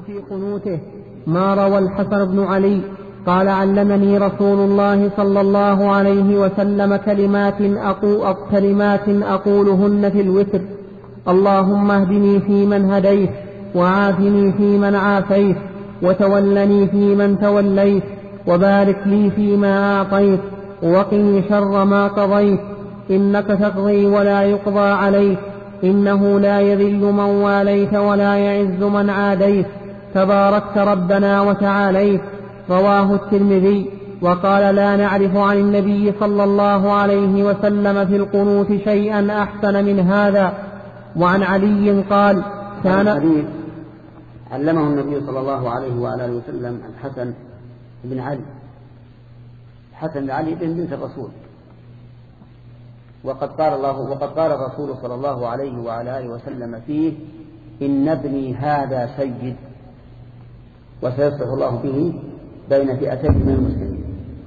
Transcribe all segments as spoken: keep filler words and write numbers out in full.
في قنوته ما روى الحسن بن علي قال علمني رسول الله صلى الله عليه وسلم كلمات, أقو كلمات أقولهن في الوتر: اللهم اهدني فيمن هديت، وعافني فيمن عافيت، وتولني فيمن توليت، وبارك لي فيما أعطيت، وقني شر ما قضيت، إنك تقضي ولا يقضى عليك، إنه لا يذل من واليت ولا يعز من عاديت، تباركت ربنا وتعاليت. رواه الترمذي. وقال: لا نعرف عن النبي صلى الله عليه وسلم في القنوت شيئا أحسن من هذا. وعن علي قال: كان الحديث علمه النبي صلى الله عليه وعلى اله وسلم الحسن بن علي، الحسن بن علي بن بنت الرسول، وقد قال الله وقد قال الرسول صلى الله عليه وعلى اله وسلم فيه: إن ابني هذا سيد، وسيصلح الله به بين فئتين من المسلمين.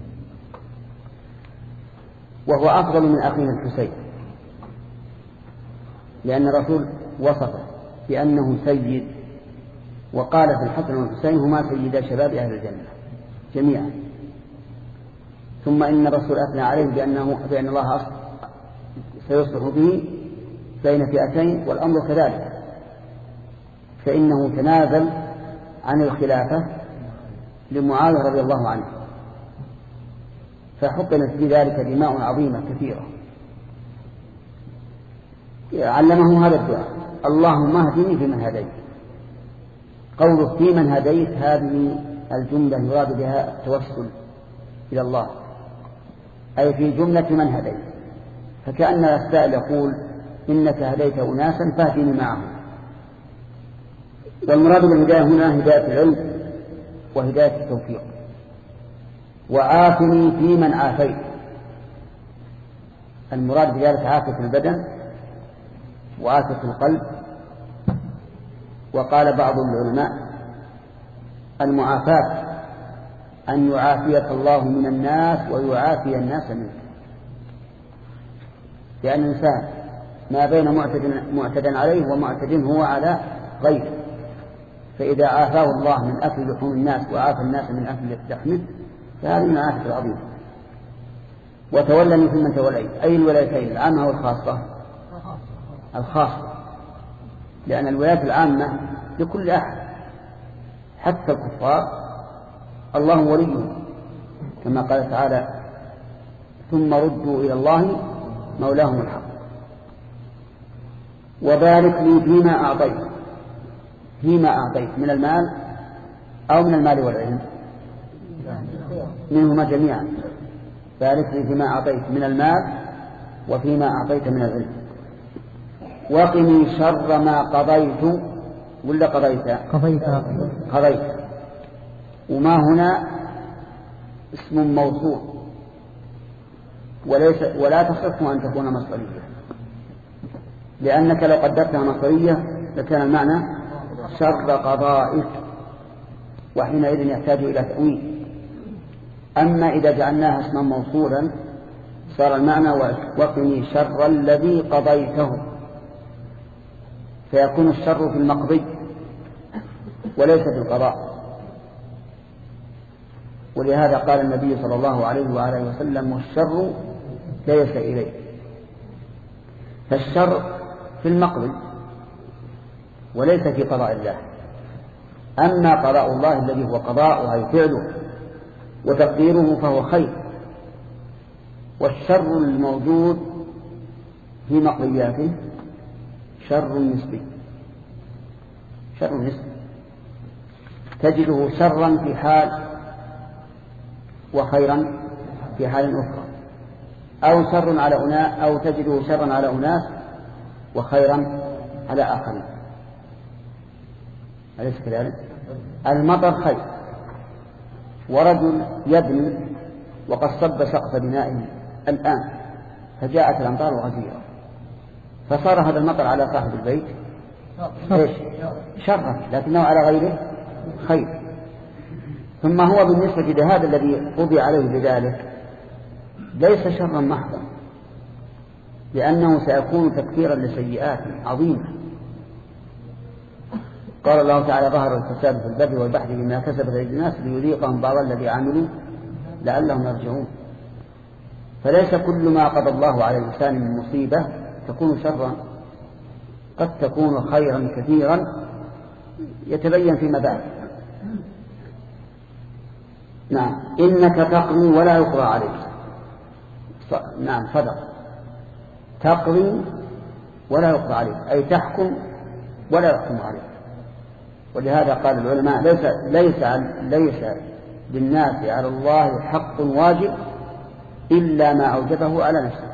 وهو أفضل من أخيه الحسين، لأن الرسول وصفه بأنه سيد، وقال في الحسن والحسين: هما سيدا شباب أهل الجنة جميعا. ثم إن الرسول أثنى عليه بأنه بأن الله سيصلح به بين فئتين، والأمر كذلك، فإنه تنازل عن الخلافة لمعاوية رضي الله عنه، فحقنت في ذلك دماء عظيمة كثيرة. علمه هذا الدعاء: اللهم اهدني فيمن هديت. قوله فيمن هديت هذه الجملة يراد بها التوسل إلى الله، أي في جملة من هديت، فكأن السائل يقول: إنك هديت أناسا فاهدني معهم. والمراد بالهداية هنا هداية العلم وهداية التوفيق. وعافني فيمن عافيت، المراد بذلك عافية البدن وعافية القلب. وقال بعض العلماء: المعافاة أن يعافيك الله من الناس ويعافي الناس منك، لأن الإنسان ما بين معتد, معتد عليه ومعتد هو على غيره، فإذا عافاه الله من أكل لحوم الناس وعافى الناس من أكل لحمه فهذه من العافية العظيمة. وتولني فيمن توليت، أي الولايتين، العامة والخاصة؟ الخاصة، لأن الولايات العامة لكل أحد حتى الكفار الله وليهم، كما قال تعالى: ثم ردوا إلى الله مولاهم الحق. وبارك لي فيما أعطيت، فيما أعطيت من المال أو من المال والعلم؟ منهما جميعا. بارك لي فيما أعطيت من المال وفيما أعطيت من العلم. وقني شر ما قضيت، ولا قضيت؟ قضيت قضيت. وما هنا اسم موصول، وليس ولا تصح أن تكون مصدرية، لأنك لو قدرتها مصدرية لكان المعنى شر قضائك، وحينئذ يحتاج إلى تأويل. أما إذا جعلناها اسما موصولا صار المعنى وقني شر الذي قضيته، فيكون الشر في المقضي وليس في القضاء. ولهذا قال النبي صلى الله عليه وآله وسلم: والشر ليس إليه. فالشر في المقضي وليس في قضاء الله. أما قضاء الله الذي هو قضاء أي فعله وتقديره فهو خير، والشر الموجود في مقضياته شر نسبي، شر نسبي تجده شرا في حال وخيرا في حال أخرى، أو شر على أناس، أو تجده شرا على أناس وخيرا على آخرين. أليس كذلك؟ المطر خير، ورجل يبني وقد صب سقف بنائه الآن فجاءت الأمطار غزيرة، فصار هذا المطر على صاحب البيت إيش؟ شرا، لكنه على غيره خير. ثم هو بالنسبة لهذا الذي قضي عليه بذلك ليس شرا محضا، لأنه سيكون تكفيرا لسيئات عظيمة. قال الله تعالى ظهر الفساد في البر والبحر بما كسبت أيدي الناس ليذيقهم بعض الذي عملوا لعلهم يرجعون. فليس كل ما قضى الله على الإنسان من مصيبة تكون شرا، قد تكون خيرا كثيرا يتبين فيما بعد. نعم إنك تقضي ولا يقضى عليك. نعم صدق، تقضي ولا يقضى عليك أي تحكم ولا يحكم عليك. ولهذا قال العلماء ليس, ليس, ليس للناس على الله حق واجب إلا ما أوجبه على نفسه.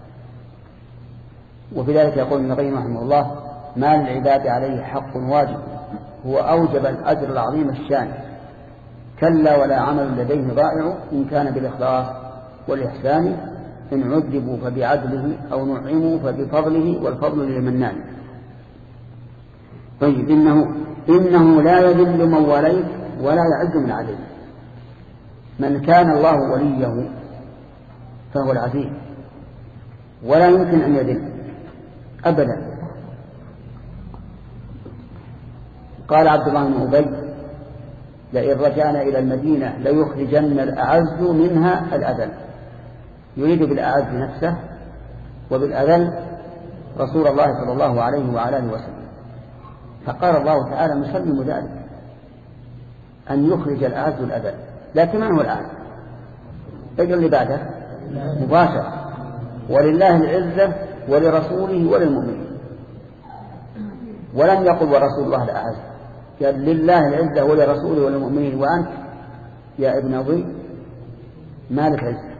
وفي ذلك يقول ابن القيم رحمه الله ما للعباد عليه حق واجب هو أوجب الأجر العظيم الشان، كلا ولا عمل لديه ضائع إن كان بالإخلاص والإحسان، إن عذبوا فبعدله أو نعموا فبفضله والفضل للمنان. طيب إنه, إنه لا يذل من وليت ولا يعز من عليه. من كان الله وليه فهو العزيز ولا يمكن أن يذل أبدا. قال عبد الله بن أبي لئن رجعنا إلى المدينة ليخرجن الأعز منها الأذل، يريد بالأعز نفسه وبالأذل رسول الله صلى الله عليه وعلى آله وسلم. فقال الله تعالى مسلم ذلك أن يخرج الأعز الأذل. لكن من هو الأعز؟ اجل اللي بعده مباشر، ولله العزة ولرسوله وللمؤمنين. ولم يقل ورسول الله الأعز، قال لله العزة ولرسوله وللمؤمنين وأنت يا ابن أبي ما لك عزة.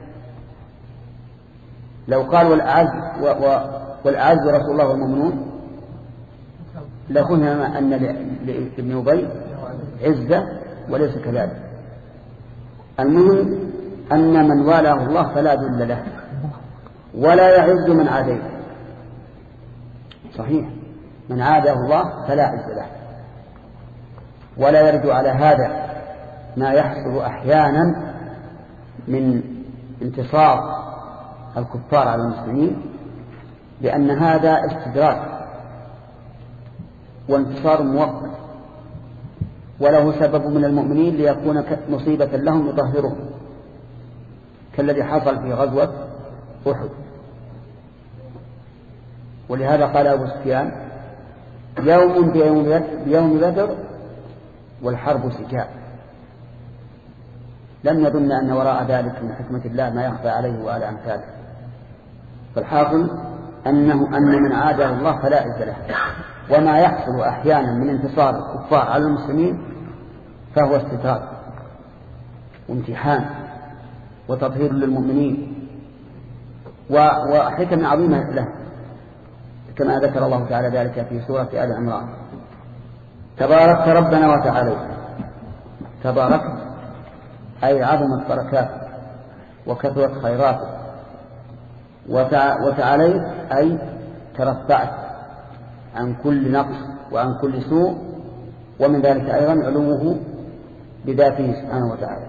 لو قال والأعز والأعز رسول الله والمؤمنون لقلنا أن لابن أبي عزة وليس كذلك. المهم أن من والاه الله فلا ذل له ولا يعز من عاديه. صحيح، من عاده الله فلا عز له. ولا يرد على هذا ما يحصل أحيانا من انتصار الكفار على المسلمين، لأن هذا استدراج وانتصار مؤقت، وله سبب من المؤمنين ليكون مصيبة لهم يطهرهم، كالذي حصل في غزوة أحد. ولهذا قال أبو سفيان يوم بيوم بدر والحرب سجاء. لم يظن أن وراء ذلك من حكمة الله ما يخفى عليه وعلى أمثاله. فالحاصل أنه أن من عاده الله فلا عز له. وما يحصل أحيانا من انتصار الكفار على المسلمين فهو استدراج وامتحان وتطهير للمؤمنين وحكم عظيمة له، كما ذكر الله تعالى ذلك في سورة آل عمران. تباركت ربنا وتعاليت. تباركت أي عظمت بركاته وكثرت خيراته، وتعاليت أي ترفعت عن كل نقص وعن كل سوء، ومن ذلك أيضا علوه بذاته سبحانه وتعالى.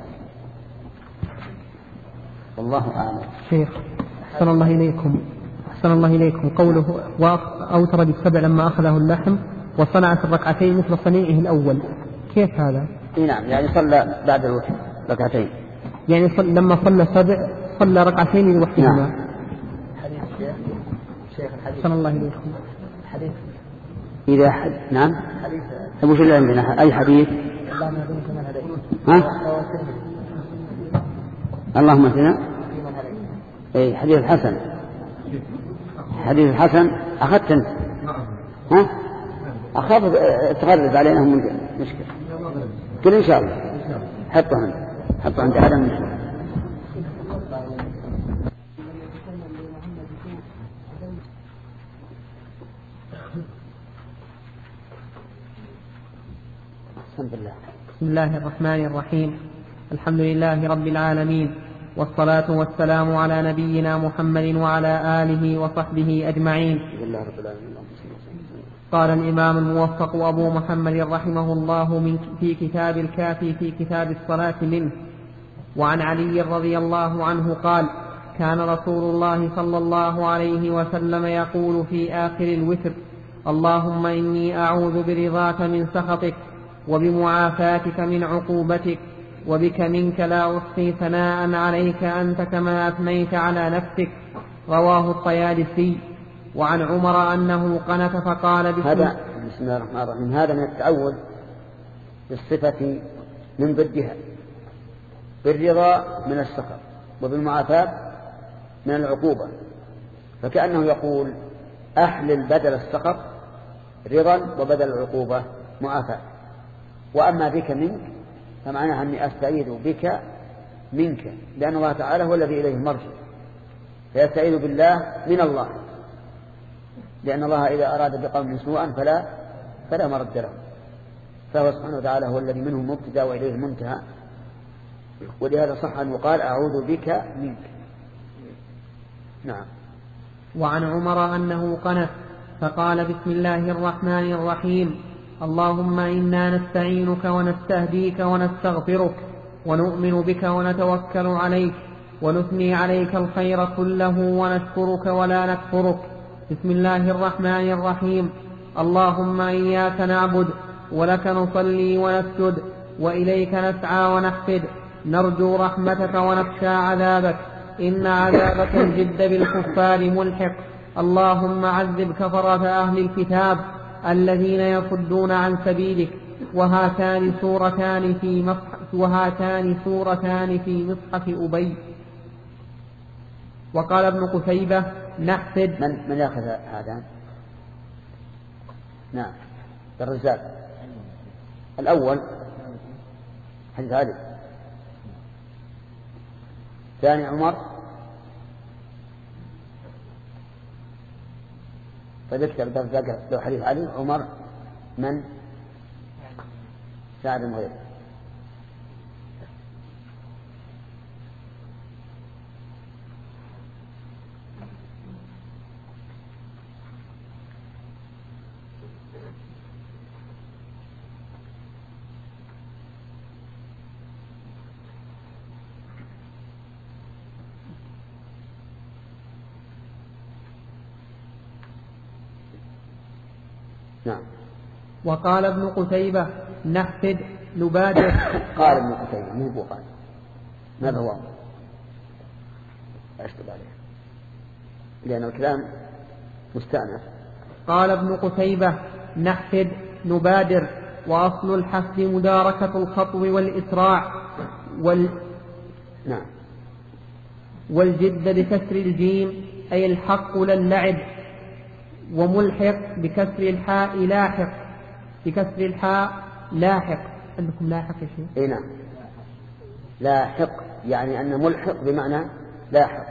والله أعلم. شيخ أحسن الله إليكم أحسن الله إليكم قوله وأوتر بالسبع لما أخذه اللحم وصنع في الركعتين مثل صنيعه الأول، كيف هذا؟ نعم، يعني صلى بعد الوتر ركعتين، يعني صل... لما صلى سبع صلى ركعتين لوحدهما. نعم. حديث شيخ الحديث أحسن الله إليكم. حديث إذا حد... نعم حديث أبو شلال عندنا أي حديث؟ اللهم اهدنا فيمن هديت. ها؟ اللهم اهدنا فيمن هديت. أي حديث الحسن. حديث الحسن أخذت أنت؟ ها؟ أخاف تغرب علينا من مشكلة. قل إن شاء الله حطه عندي حطه عندي هذا المشكلة. بسم الله الرحمن الرحيم. الحمد لله رب العالمين، والصلاة والسلام على نبينا محمد وعلى آله وصحبه أجمعين. قال الإمام الموفق أبو محمد رحمه الله من في كتاب الكافي في كتاب الصلاة منه: وعن علي رضي الله عنه قال: كان رسول الله صلى الله عليه وسلم يقول في آخر الوتر: اللهم إني أعوذ برضاك من سخطك وبمعافاتك من عقوبتك وبك منك لا أحصي ثناء عليك أنت كما أثنيت على نفسك. رواه الطيالسي. وعن عمر أنه قنت فقال بسم, هذا بسم الله الرحمن الرحيم هذا من التعوذ بالصفة من ضدها، بالرضا من السخط وبالمعافاة من العقوبة، فكأنه يقول أحلل بدل السخط رضا وبدل العقوبة معافاة. وأما بك منك فمعناها أني أستعيذ بك منك، لأن الله تعالى هو الذي إليه المرجع، فيستعيذ بالله من الله، لأن الله إذا أراد بقوم سوءا فلا فلا مرد له، فهو سبحانه وتعالى هو الذي منه المبتدأ وإليه المنتهى. ولهذا صح أن يقال أعوذ بك منك. نعم. وعن عمر أنه قنت فقال بسم الله الرحمن الرحيم اللهم إنا نستعينك ونستهديك ونستغفرك ونؤمن بك ونتوكل عليك ونثني عليك الخير كله ونشكرك ولا نكفرك. بسم الله الرحمن الرحيم اللهم إياك نعبد ولك نصلي ونسجد وإليك نسعى ونحفد نرجو رحمتك ونخشى عذابك إن عذابك الجد بالكفار ملحق. اللهم عذب كفرة أهل الكتاب الذين يصدون عن سبيلك. وهاتان سورتان في مصحف وهاتان سورتان في مصحف أبي. وقال ابن قتيبة نحفد. من من يأخذ هذا؟ نعم الرزاق الأول حديث علي، ثاني عمر. فذكر الرزاق لو حديث علي عمر من سعد بن غيره. نعم. وقال ابن قتيبة نحفد نبادر. قال ابن قتيبة مو بوقال، ماذا هو؟ أشتغل عليه لأن الكلام مستأنف. قال ابن قتيبة نحفد نبادر. وأصل الحفد مداركة الخطو والإسراع وال... نعم. والجد بكسر الجيم أي الحق للعب. وملحق بكسر الحاء لاحق بكسر الحاء لاحق. عندكم لاحق يا شيخ؟ اي نعم لاحق يعني أن ملحق بمعنى لاحق.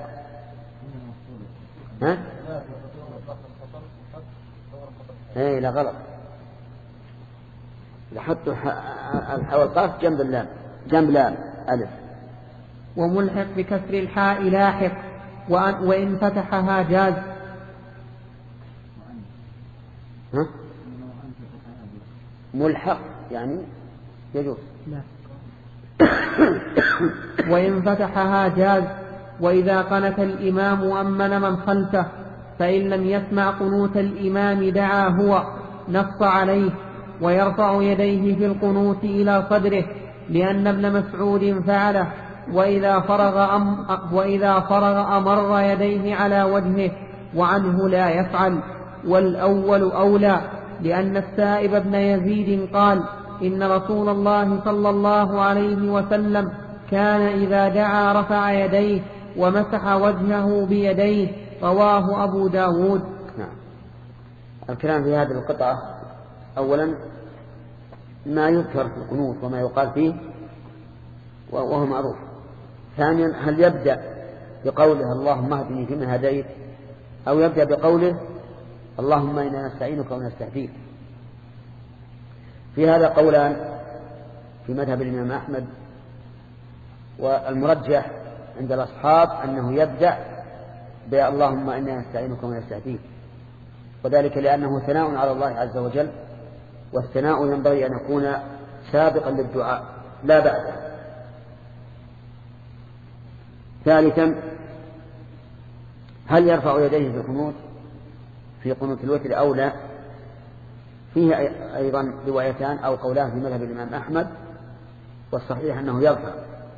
ها؟ اي لا غلط، لحط الحاء والقاف جنب اللام جنب لام ألف. وملحق بكسر الحاء لاحق وإن فتحها جاز. ها؟ ملحق يعني يجوز. لا. وإن فتحها جاز. وإذا قنت الإمام أمن من خلفه فإن لم يسمع قنوت الإمام دعا هو نص عليه ويرفع يديه في القنوت إلى صدره لأن ابن مسعود فعله. وإذا فرغ, أم وإذا فرغ أمر يديه على وجهه وعنه لا يفعل. والأول أولى لأن السائب بن يزيد قال إن رسول الله صلى الله عليه وسلم كان إذا دعا رفع يديه ومسح وجهه بيديه. رواه أبو داود. نعم. الكلام في هذه القطعة أولا ما يذكر في القنوت وما يقال فيه وهو معروف. ثانيا هل يبدأ بقوله اللهم اهدني فيمن هديت أو يبدأ بقوله اللهم إنا نستعينك ونستهديك؟ في هذا قولان في مذهب الإمام أحمد، والمرجح عند الأصحاب أنه يبدأ اللهم إنا نستعينك ونستهديك، وذلك لأنه ثناء على الله عز وجل، والثناء ينبغي أن يكون سابقا للدعاء لا بعده. ثالثا هل يرفع يديه في القنوت في قنوت الوتر أو لا؟ فيه أيضا روايتان أو قولان في مذهب الإمام أحمد، والصحيح أنه يرفع،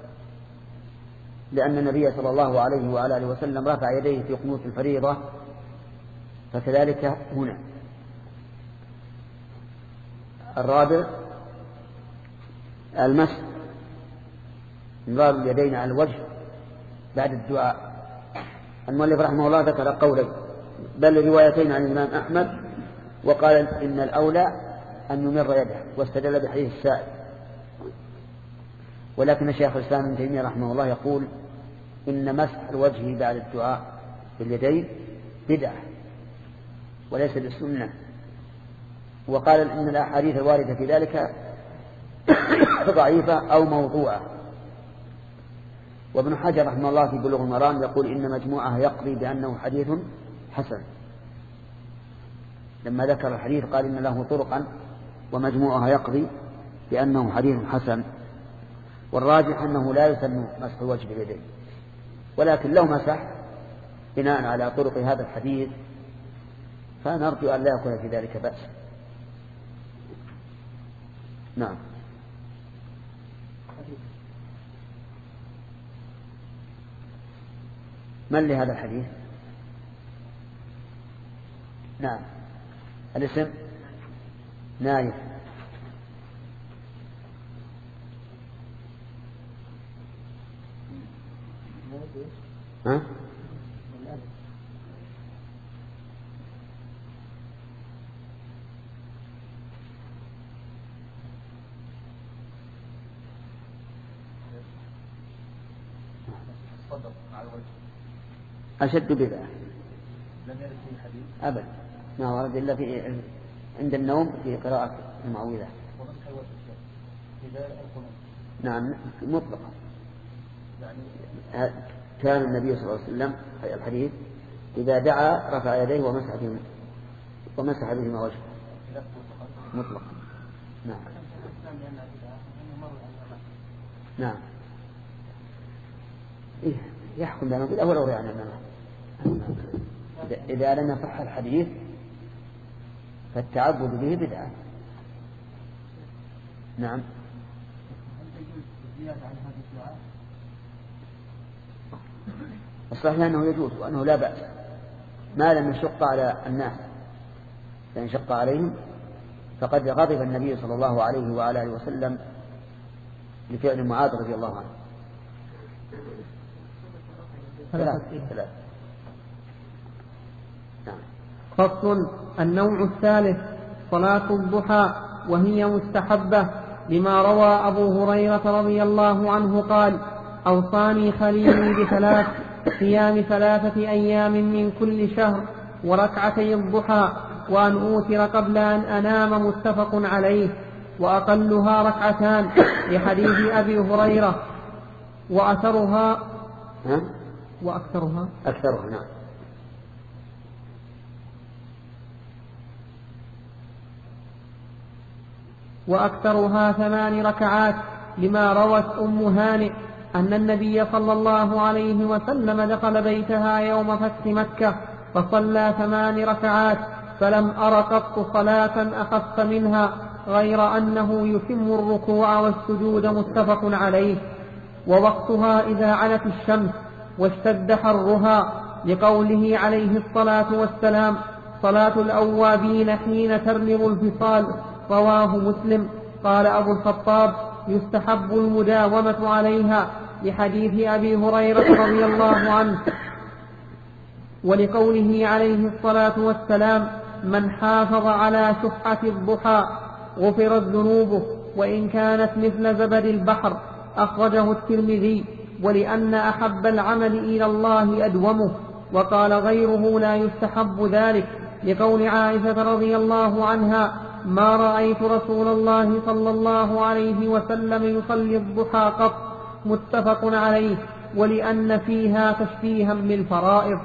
لأن النبي صلى الله عليه وعلى آله وسلم رفع يديه في قنوت الفريضة، فكذلك هنا. الرابع المسح، انظار اليدين على الوجه بعد الدعاء. المؤلف رحمه الله ذكر قولين بل روايتين عن الإمام أحمد، وقال إن الأولى أن يمر يده، واستدل بحديث السائل. ولكن الشيخ الإسلام ابن تيمية رحمه الله يقول إن مسح الوجه بعد الدعاء باليدين بدعة وليس بالسنة، وقال إن الأحاديث الواردة في ذلك ضعيفة أو موضوعة. وابن حجر رحمه الله في بلوغ المرام يقول إن مجموعة يقضي بأنه حديث حسن، لما ذكر الحديث قال إن له طرقا ومجموعها يقضي بأنه حديث حسن. والراجح أنه لا يسن مسح الوجه باليدين، ولكن لو مسح بناء على طرق هذا الحديث فنرجو أن لا يكون في ذلك بأس. نعم. من لهذا الحديث؟ نعم. الاسم نايف. ها؟ أشد بدعة لم يرد فيه حديث أبدا، ما ورد إلا في عند النوم في قراءة المعوذة. ومسح الوجه إذا القنوت نعم مطلقا. يعني كان النبي صلى الله عليه وسلم في الحديث إذا دعا رفع يديه ومسح بهما ومسح بهما وجهه مطلقا. نعم. نعم. إيه يحكم بأنه بدعة ولو يعني إذا لم يصح الحديث فالتعبد به بدعة. نعم. الصحيح أنه يجوز وأنه لا بأس ما لم يشق على الناس، فإن شق عليهم فقد غضب النبي صلى الله عليه وعلى آله وسلم لفعل معاذ رضي الله عنه. ثلاث ثلاث. نعم. فصل. النوع الثالث صلاة الضحى، وهي مستحبة لما روى أبو هريرة رضي الله عنه قال: أوصاني خليلي بثلاث: صيام ثلاثة أيام من كل شهر، وركعتي الضحى، وأن أوتر قبل أن أنام. متفق عليه. وأقلها ركعتان لحديث أبي هريرة، وأثرها ها؟ وأكثرها أكثرها نعم. وأكثرها ثمان ركعات لما روت أم هانئ أن النبي صلى الله عليه وسلم دخل بيتها يوم فتح مكة فصلى ثمان ركعات، فلم أر قط صلاة أخف منها غير أنه يتم الركوع والسجود. متفق عليه. ووقتها إذا علت الشمس واشتد حرها، لقوله عليه الصلاة والسلام: صلاة الأوابين حين ترمض الفصال. رواه مسلم. قال أبو الخطاب: يستحب المداومة عليها، لحديث أبي هريرة رضي الله عنه. ولقوله عليه الصلاة والسلام: من حافظ على شحة الضحى غفرت ذنوبه وإن كانت مثل زبد البحر. أخرجه الترمذي. ولأن أحب العمل إلى الله أدومه. وقال غيره: لا يستحب ذلك، لقول عائشة رضي الله عنها: ما رأيت رسول الله صلى الله عليه وسلم يصلي الضحى قط. متفق عليه. ولأن فيها تشبيها بالفرائض.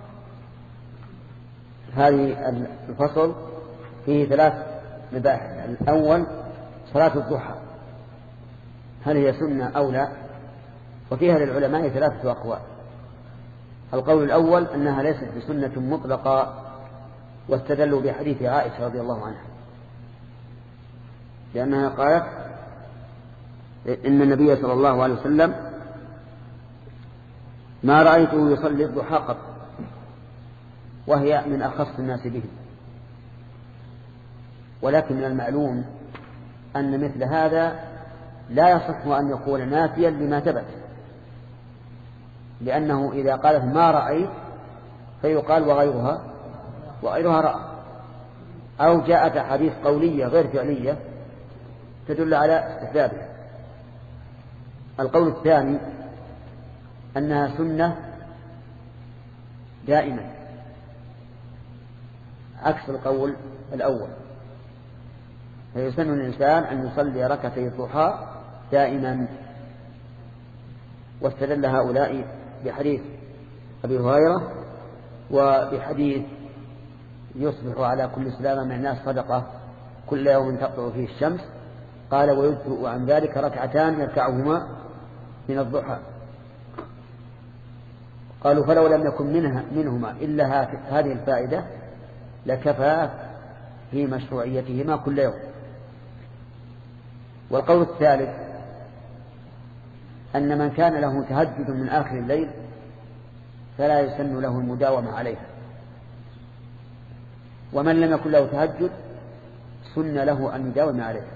هذه الفصل فيه ثلاث مباحث. الأول صلاة الضحى، هل هي سنة أو لا؟ وفيها للعلماء ثلاثة أقوال. القول الأول أنها ليست بسنة مطلقة، واستدلوا بحديث عائشة رضي الله عنها لأنها قالت إن النبي صلى الله عليه وسلم ما رأيته يصلي الضحى قط، وهي من أخص الناس به. ولكن من المعلوم أن مثل هذا لا يصح أن يكون نافيا لما ثبت، لأنه إذا قالت ما رأيت فيقال وغيرها وغيرها رأى، أو جاءت أحاديث قولية غير فعلية تدل على استحبابه. القول الثاني أنها سنة دائما، عكس القول الأول، فيسن الإنسان أن يصلي ركعتي الضحى دائما. واستدل هؤلاء بحديث أبي هريرة وبحديث يصبح على كل سلامة من الناس صدقة كل يوم تطلع فيه الشمس، قال ويجزء عن ذلك ركعتان يركعهما من الضحى. قالوا فلو لم يكن منها منهما إلا هذه الفائدة لكفى في مشروعيتهما كل يوم. والقول الثالث أن من كان له تهجد من آخر الليل فلا يسن له المداومة عليها، ومن لم يكن له تهجد سن له أن يداوم عليها.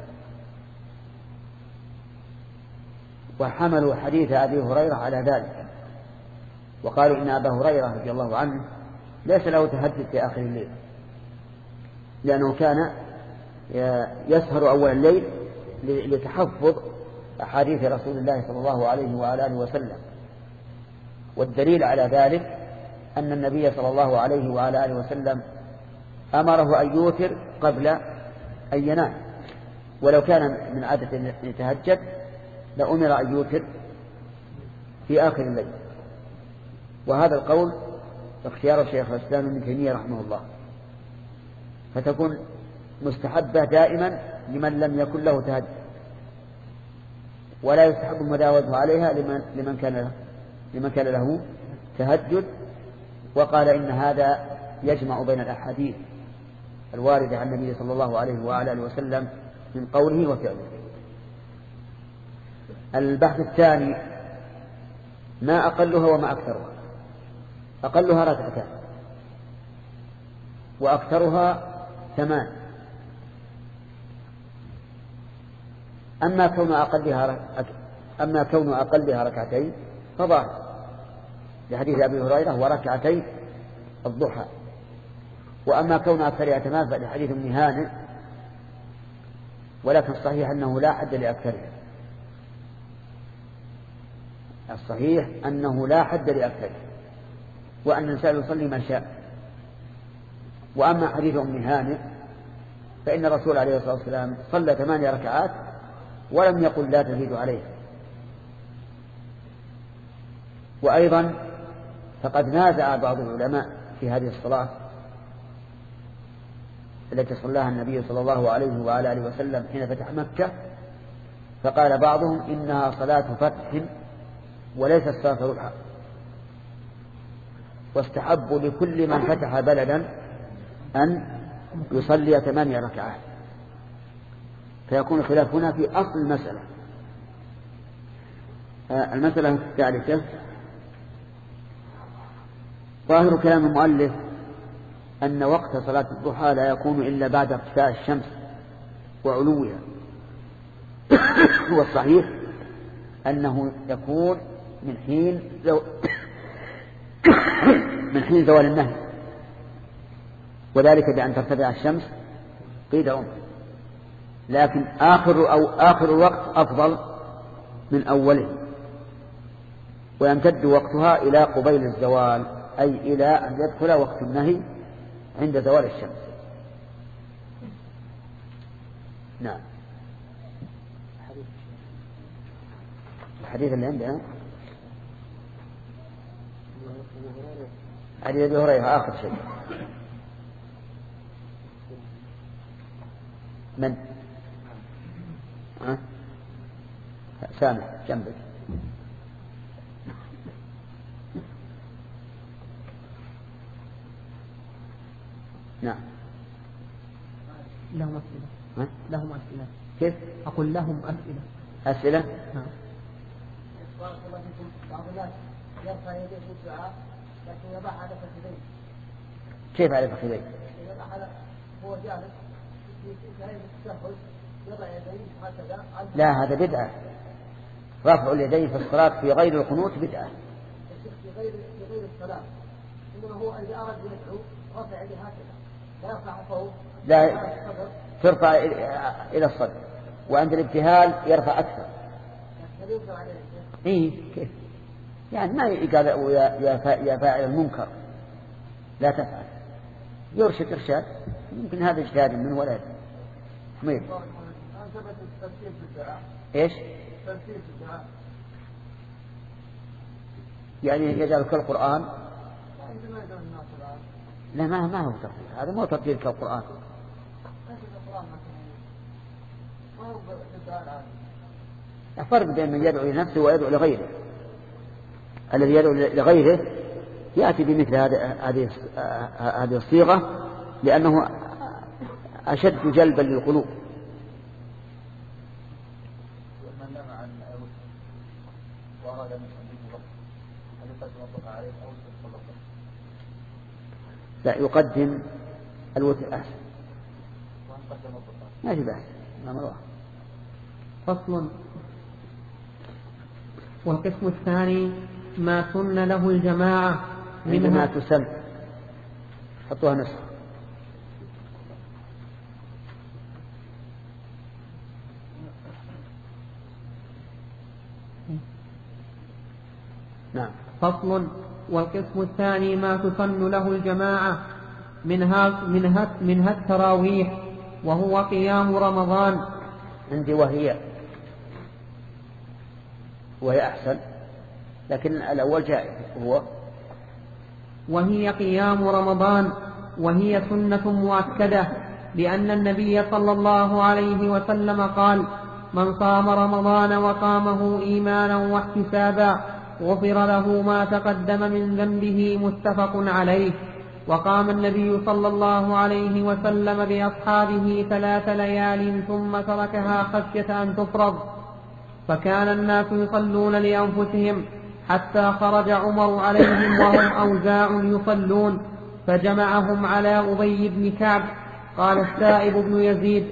وحملوا حديث أبي هريرة على ذلك، وقالوا إن أبا هريرة رضي الله عنه ليس له تهجد في آخر الليل، لأنه كان يسهر أول الليل لتحفظ أحاديث رسول الله صلى الله عليه وعلى آله وسلم. والدليل على ذلك أن النبي صلى الله عليه وعلى آله وسلم أمره أن يوتر قبل أن ينام، ولو كان من عادة أن يتهجد لأمر أن يوتر في آخر الليل. وهذا القول اختيار شيخ الإسلام ابن تيمية رحمه الله، فتكون مستحبة دائما لمن لم يكن له تهجد، ولا يستحب المداومة عليها لمن, لمن, كان له لمن كان له تهجد. وقال إن هذا يجمع بين الأحاديث الواردة عن النبي صلى الله عليه وعلى آله وسلم من قوله وفعله. البحث الثاني ما أقلها وما أكثرها. أقلها ركعتان وأكثرها ثمان. أما كون أقلها أما كون أقلها ركعتين فظاهر لحديث أبي هريرة وركعتي الضحى. وأما كون أكثرها ثمان فلحديث ابن هانئ، ولكن الصحيح أنه لا حد لأكثرها. الصحيح أنه لا حد لأكثرها، وأن الإنسان يصلي ما شاء. وأما حديث ابن هانئ فإن الرسول عليه الصلاة والسلام صلى ثمانية ركعات ولم يقل لا تزيد عليه. وأيضا فقد نازع بعض العلماء في هذه الصلاة التي صلاها النبي صلى الله عليه وعلى آله وسلم حين فتح مكة، فقال بعضهم إنها صلاة فتح وليست صلاة ربح، واستحب لكل من فتح بلدا أن يصلي ثمانية ركعات. فيكون الخلاف هنا في أصل المسألة. المسألة الثالثة ظاهر كلام المؤلف أن وقت صلاة الضحى لا يكون إلا بعد ارتفاع الشمس وعلوها، والصحيح أنه يكون من حين زو... من حين زوال النهي، وذلك بأن ترتفع الشمس قيد عمر. لكن آخر أو آخر الوقت أفضل من أوله، ويمتد وقتها إلى قبيل الزوال، أي إلى أن يدخل وقت النهي عند زوال الشمس. نعم. الحديث اللي عندنا حديث أبي هريرة آخر شيء. من ها؟ سامح جنبك. نعم. لهم أسئلة. ها؟ لهم أسئلة. كيف؟ أقول لهم أسئلة. أسئلة؟ نعم. بعض الناس يرفع يديه في الدعاء لكن يضع على فخذيه. كيف على فخذيه؟ يضع على هو جالس في غير التشهد يضع يديه هكذا. لا، هذا بدعة. رفع اليدين في الصلاة في غير القنوت بدعة. في غير في غير الصلاة. إنما هو إذا أراد يدعو رفع يديه هكذا لا يرفع فوق. لا ترفع إلى الصدر، وعند الابتهال يرفع أكثر. إيه كيف؟ يعني ما يقال يا فاعل المنكر لا تفعل، يرشد إرشاد. يمكن هذا اجتهاد منه ولا حميد. إيش؟ يعني يجعل كالقرآن؟ لا، ما ما هو ترتيل، هذا مو ترتيل كالقرآن. الفرق بين من يدعو لنفسه ويدعو لغيره. الذي يدعو لغيره يأتي بمثل هذه هذه الصيغة لأنه أشد جلبا للقلوب. لا، يقدم الوتر أحسن. ما في بأس. ما مروح. فصل. والقسم الثاني ما سن له الجماعة منها تسن. حطوها نسخ. نعم. فصل. والقسم الثاني ما تسن له الجماعة منها منها منها التراويح وهو قيام رمضان. عندي وهي وهي أحسن، لكن الأول جائز. هو وهي قيام رمضان، وهي سنة مؤكدة، لأن النبي صلى الله عليه وسلم قال: من صام رمضان وقامه إيمانا واحتسابا غفر له ما تقدم من ذنبه. متفق عليه. وقام النبي صلى الله عليه وسلم بأصحابه ثلاث ليال ثم تركها خشية أن تفرض، فكان الناس يصلون لأنفسهم حتى خرج عمر عليهم وهم أوزاع يصلون فجمعهم على أبي بن كعب. قال السائب بن يزيد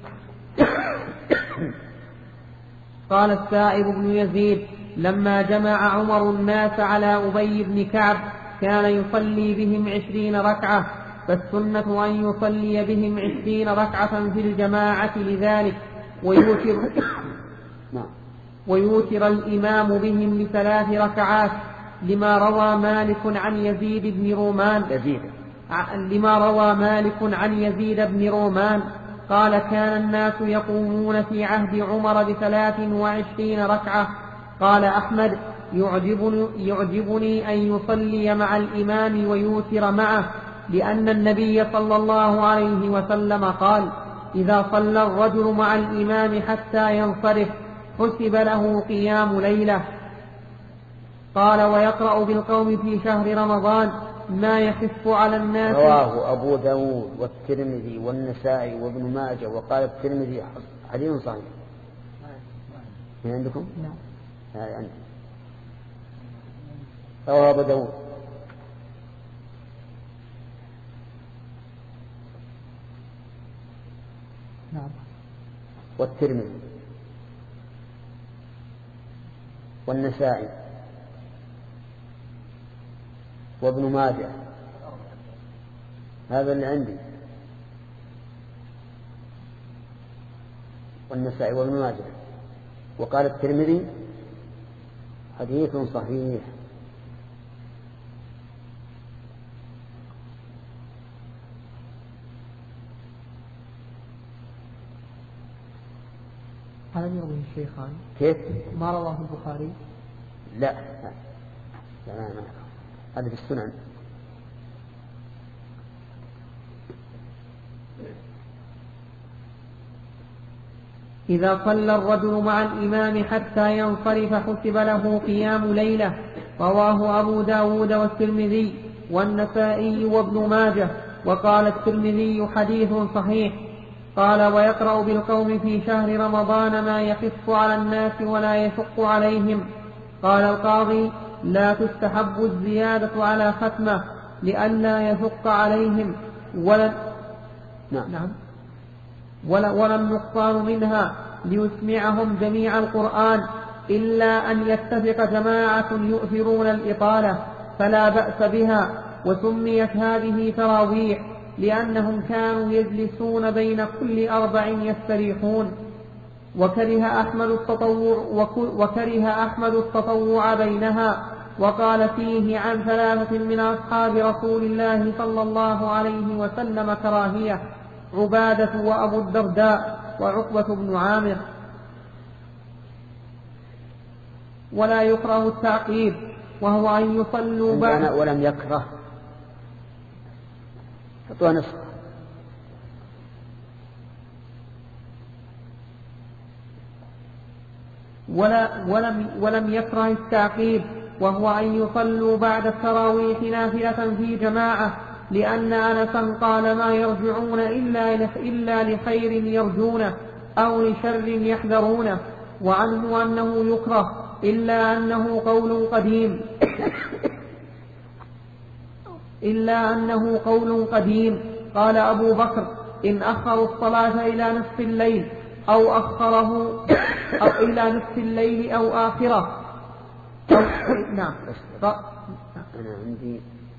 قال السائب بن يزيد لما جمع عمر الناس على أبي بن كعب كان يصلي بهم عشرين ركعة، فالسنة أن يصلي بهم عشرين ركعة في الجماعة لذلك، ويوتر, ويوتر الإمام بهم لثلاث ركعات، لما روى مالك عن يزيد بن رومان يزيد. لما روى مالك عن يزيد بن رومان قال: كان الناس يقومون في عهد عمر بثلاث وعشرين ركعة. قال أحمد: يعجبني, يعجبني أن يصلي مع الإمام ويوتر معه، لأن النبي صلى الله عليه وسلم قال: إذا صلى الرجل مع الإمام حتى ينصرف حسب له قيام ليلة. قال: ويقرأ بالقوم في شهر رمضان ما يخف على الناس. رواه أبو داود والترمذي والنسائي وابن ماجه، وقال الترمذي حديث صحيح. من عندكم؟ نعم. هذا عندي. رواه أبو داود. نعم. والترمذي والنسائي وابن ماجه. هذا اللي عندي. والنسائي وابن ماجه، وقال الترمذي حديث صحيح. هذا يروي الشيخان. كيف؟ ما رواه البخاري؟ لا لا ما هذا في السنن. إذا صلى الرجل مع الإمام حتى ينصرف حسب له قيام ليلة. رواه أبو داود والترمذي والنسائي وابن ماجه، وقال الترمذي حديث صحيح. قال: ويقرأ بالقوم في شهر رمضان ما يخف على الناس ولا يشق عليهم. قال القاضي: لا تستحب الزيادة على ختمة لئلا يشق عليهم ولا نعم, نعم ولا, ولا النقصان منها ليسمعهم جميع القرآن، إلا أن يتفق جماعة يؤثرون الإطالة فلا بأس بها. وسميت هذه تراويح لأنهم كانوا يجلسون بين كل أربع يستريحون. وكره أحمد التطوع, وكره أحمد التطوع بينها، وقال فيه عن ثلاثة من أصحاب رسول الله صلى الله عليه وسلم كراهية: عبادة وأبو الدرداء وعقبة بن عامر. ولا يكره التعقيب، وهو أن يصلوا بعد. ولم يكره حطوها نصف. ولا ولم, ولم يكره التعقيب، وهو أن يصلوا بعد التراويح نافلة في جماعة، لأن أنسا قال: ما يرجعون إلا, إلا لخير يرجونه أو لشر يحذرونه. وعنه أنه يكره، إلا أنه قول قديم إلا أنه قول قديم. قال أبو بكر: إن أخروا الصلاة إلى نصف الليل أو أخره أو إلى نصف الليل أو آخره أو نعم. أنا عندي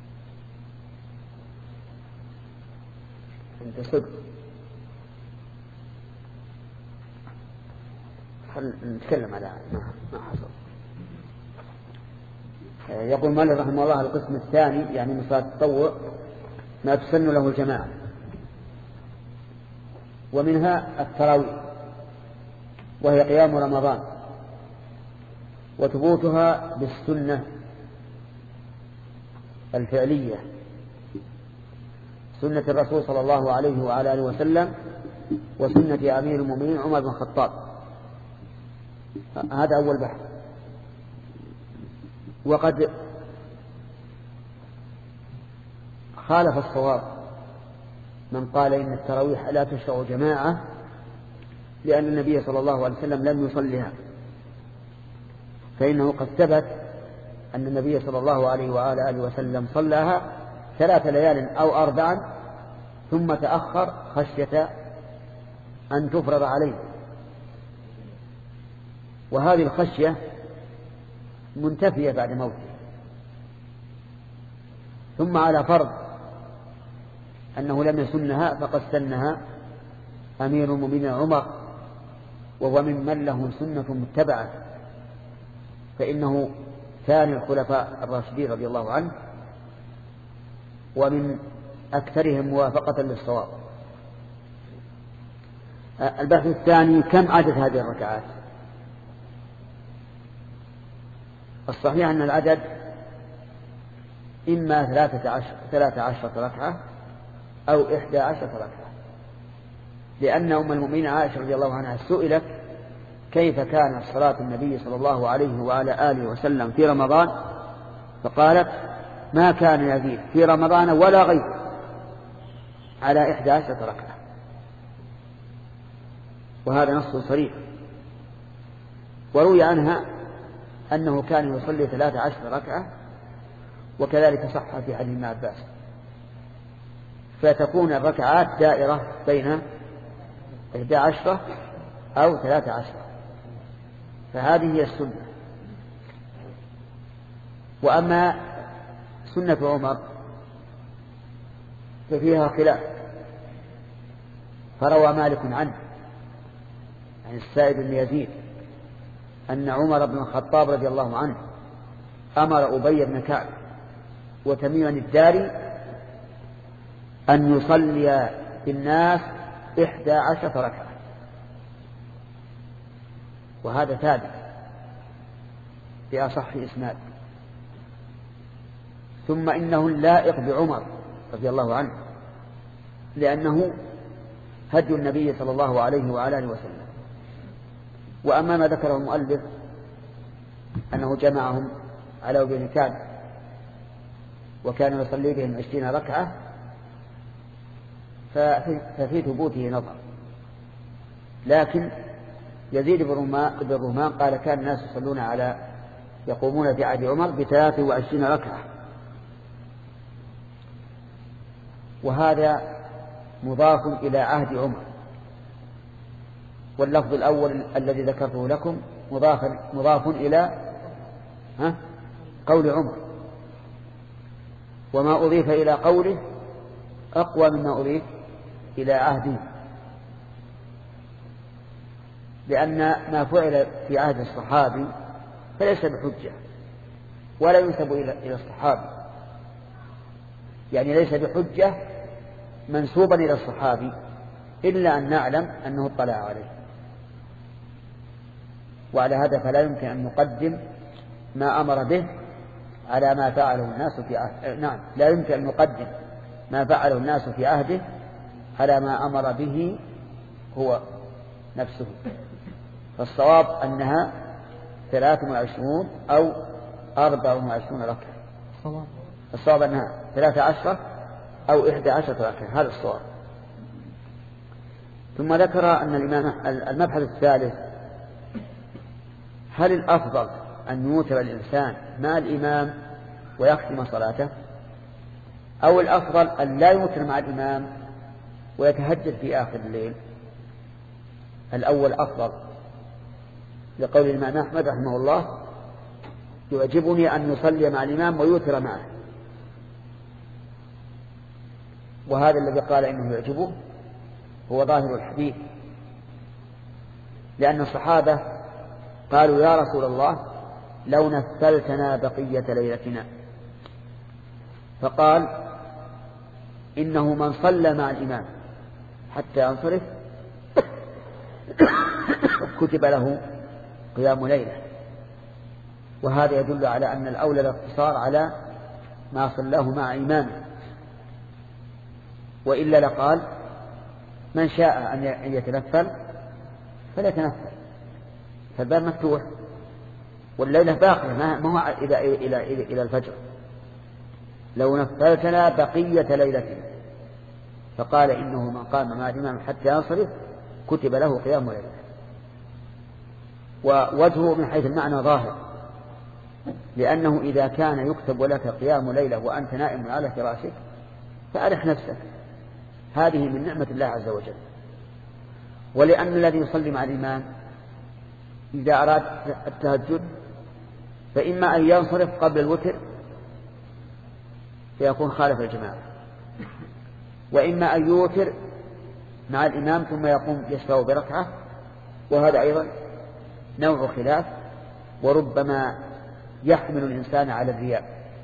عندي صدق. خل نتكلم على ما حصل. يقول مالك رحمه الله: القسم الثاني يعني من صلاة التطوع ما تسن له الجماعة، ومنها التراويح وهي قيام رمضان، وثبوتها بالسنة الفعلية، سنة الرسول صلى الله عليه وعلى آله وسلم وسنة أمير المؤمنين عمر بن الخطاب. هذا أول بحث. وقد خالف الصواب من قال إن التراويح لا تشرع جماعة لأن النبي صلى الله عليه وسلم لم يصلها، فإنه قد ثبت أن النبي صلى الله عليه وعلى آله وسلم صلاها ثلاث ليال أو أربعا ثم تأخر خشية أن تفرض عليه، وهذه الخشية منتفية بعد موته. ثم على فرض أنه لم يسنها فقد سنها أمير المؤمنين عمر، وهو ممن له سنة متبعة، فإنه ثاني الخلفاء الراشدين رضي الله عنه ومن أكثرهم موافقة للصواب. البحث الثاني: كم عدد هذه الركعات؟ الصحيح أن العدد إما ثلاثة عشر ثلاثة عشرة ركعة أو إحدى عشرة ركعة، لأن أم المؤمنين عائشة رضي الله عنها سئلت كيف كانت صلاة النبي صلى الله عليه وعلى آله وسلم في رمضان، فقالت: ما كان يزيد في رمضان ولا غيره على إحدى عشرة ركعة. وهذا نص صريح. وروي عنها أنه كان يصلي ثلاثة عشر ركعة، وكذلك صح في حديث ابن عباس، فتكون الركعات دائرة بين إحدى عشرة أو ثلاثة عشرة، فهذه هي السنة. وأما سنة عمر ففيها خلاف، فروى مالك عنه عن السائب بن يزيد أن عمر بن الخطاب رضي الله عنه أمر أبي بن كعب وتميما الداري أن يصلي بالناس إحدى عشرة ركعة، وهذا ثابت بأصح إسناد. ثم إنه لائق بعمر رضي الله عنه، لأنه هدي النبي صلى الله عليه وعلى آله وسلم. وأما ما ذكره المؤلف أنه جمعهم على أبي بن كعب وكان يصلي بهم عشرين ركعة، ففي ثبوته نظر، لكن يزيد بن رومان قال كان الناس يصلون على يقومون في عهد عمر بثلاث وعشرين ركعة، وهذا مضاف إلى عهد عمر، واللفظ الأول الذي ذكرته لكم مضاف, مضاف إلى ها قول عمر، وما أضيف إلى قوله أقوى مما أضيف إلى عهده، لأن ما فعل في عهد الصحابي فليس بحجة ولا ينسب إلى الصحابي، يعني ليس بحجة منسوبا إلى الصحابي إلا أن نعلم أنه اطلع عليه، وعلى هذا فلا يمكن أن نقدم ما أمر به على ما فعله الناس في عهده. نعم، لا يمكن أن نقدم ما فعله الناس في عهده على ما أمر به هو نفسه، فالصواب أنها ثلاث وعشرون أو أربع وعشرون ركعة. الصواب أنها ثلاث عشرة أو إحدى عشرة ركعة، هذا الصواب. ثم ذكر أن الإمام المبحث الثالث: هل الأفضل أن يوتر الإنسان مع الإمام ويختم صلاته، أو الأفضل أن لا يوتر مع الإمام ويتهجد في آخر الليل؟ الأول أفضل، لقول الإمام أحمد رحمه الله: يعجبني أن يصلي مع الإمام ويوتر معه. وهذا الذي قال إنه يعجبه هو ظاهر الحديث، لأن الصحابة قالوا: يا رسول الله لو نفلتنا بقية ليلتنا، فقال: إنه من صلى مع الإمام حتى ينصرف كتب له قيام ليلة. وهذا يدل على أن الأولى الاقتصار على ما صلاه مع إمامه، وإلا لقال: من شاء أن يتنفل فليتنفل، فالباب مفتوح والليلة باقية ما هو إلى, إلى, إلى, إلى الفجر. لو نفلتنا بقية ليلتنا، فقال: إنه من قام مع الإمام حتى ينصرف كتب له قيام ليلة. ووجهه من حيث المعنى ظاهر، لأنه إذا كان يكتب لك قيام ليلة وأنت نائم على فراشك فأرح نفسك، هذه من نعمة الله عز وجل. ولأن الذي يصلي مع الإمام إذا أراد التهجد فإما أن ينصرف قبل الوتر فيكون خالف الجماعة، وإما أن يوتر مع الإمام ثم يقوم يشفع بركعة، وهذا أيضا نوع خلاف، وربما يحمل الإنسان على الرياء،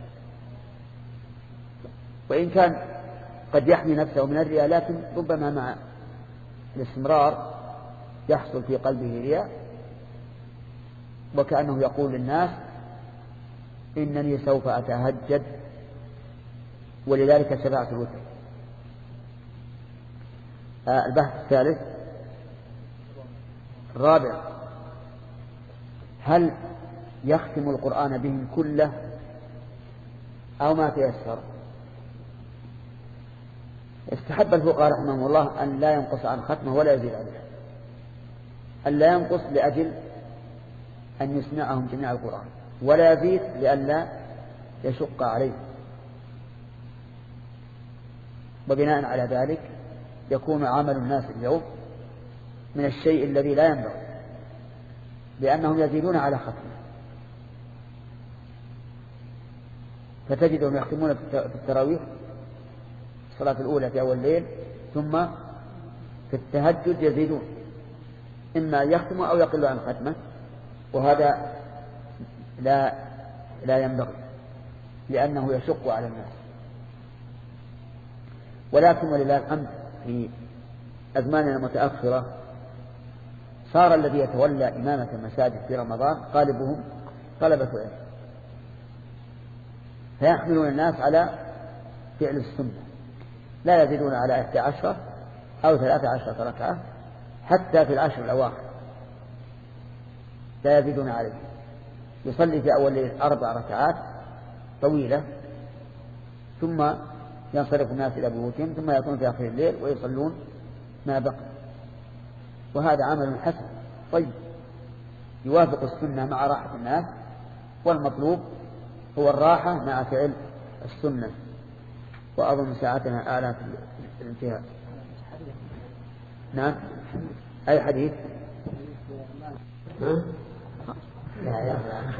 وإن كان قد يحمي نفسه من الرياء لكن ربما مع الاستمرار يحصل في قلبه رياء، وكأنه يقول للناس: إنني سوف أتهجد ولذلك شفعت الوتر. آه البحث الثالث الرابع: هل يختم القرآن بهم كله أو ما تيسر؟ استحب الفقهاء رحمهم الله أن لا ينقص عن ختمه ولا يزيد عليه، أن لا ينقص لأجل أن يسمعهم جميع القرآن، ولا يزيد لئلا يشق عليه. وبناء على ذلك يكون عمل الناس اليوم من الشيء الذي لا ينبغي، لأنهم يزيدون على ختمه، فتجدهم يختمون في التراويح الصلاة الأولى في أول الليل، ثم في التهجد يزيدون، إما يختموا أو يقلوا عن ختمه، وهذا لا لا ينبغي لأنه يشق على الناس. ولكن ولله الحمد في أزماننا المتأخرة صار الذي يتولى إمامة المساجد في رمضان غالبهم طلبة علم، فيحملون الناس على فعل السنة، لا يزيدون على إحدى عشرة أو ثلاثة عشرة ركعة، حتى في العشر الأواخر لا يزيدون عليه. يصلي في أول ليل أربع ركعات طويلة، ثم ينصرف الناس إلى بيوتهم، ثم يكون في آخر الليل ويصلون ما بقي. وهذا عمل حسن طيب يوافق السنة مع راحة الناس، والمطلوب هو الراحة مع فعل السنة. وأظن ساعتنا آلاف الانتهاء. نعم. أي حديث؟ ها؟ لا يا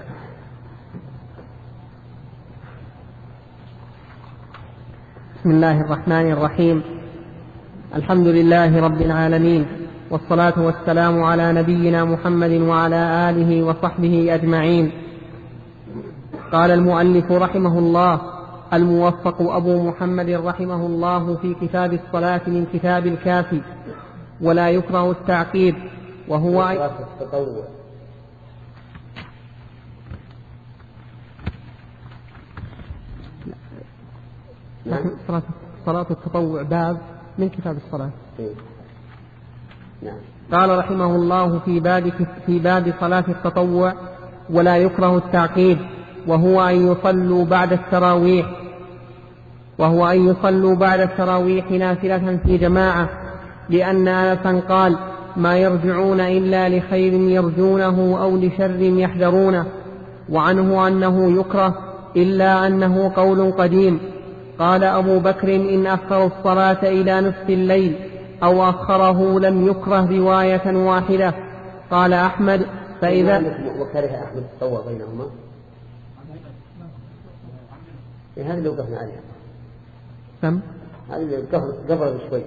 بسم الله الرحمن الرحيم. الحمد لله رب العالمين، والصلاة والسلام على نبينا محمد وعلى آله وصحبه أجمعين. قال المؤلف رحمه الله: الموفق أبو محمد رحمه الله في كتاب الصلاة من كتاب الكافي. ولا يكره التعقيب وهو التطوع. نعم. صلاة التطوع باب من كتاب الصلاة. نعم. قال رحمه الله في باب في باب صلاة التطوع: ولا يكره التعقيب وهو أن يصلوا بعد التراويح وهو أن يصلوا بعد التراويح نافلة في جماعة، لأن أنسا قال: ما يرجعون إلا لخير يرجونه أو لشر يحذرونه. وعنه أنه يكره إلا أنه قول قديم. قال أبو بكر: إن أخروا الصلاة إلى نصف الليل أو أخره لم يكره رواية واحدة. قال أحمد: فإذا وكره أحمد التطوع بينهما. هذا اللي وقفنا عليها. سم هذا اللي قبل شوي.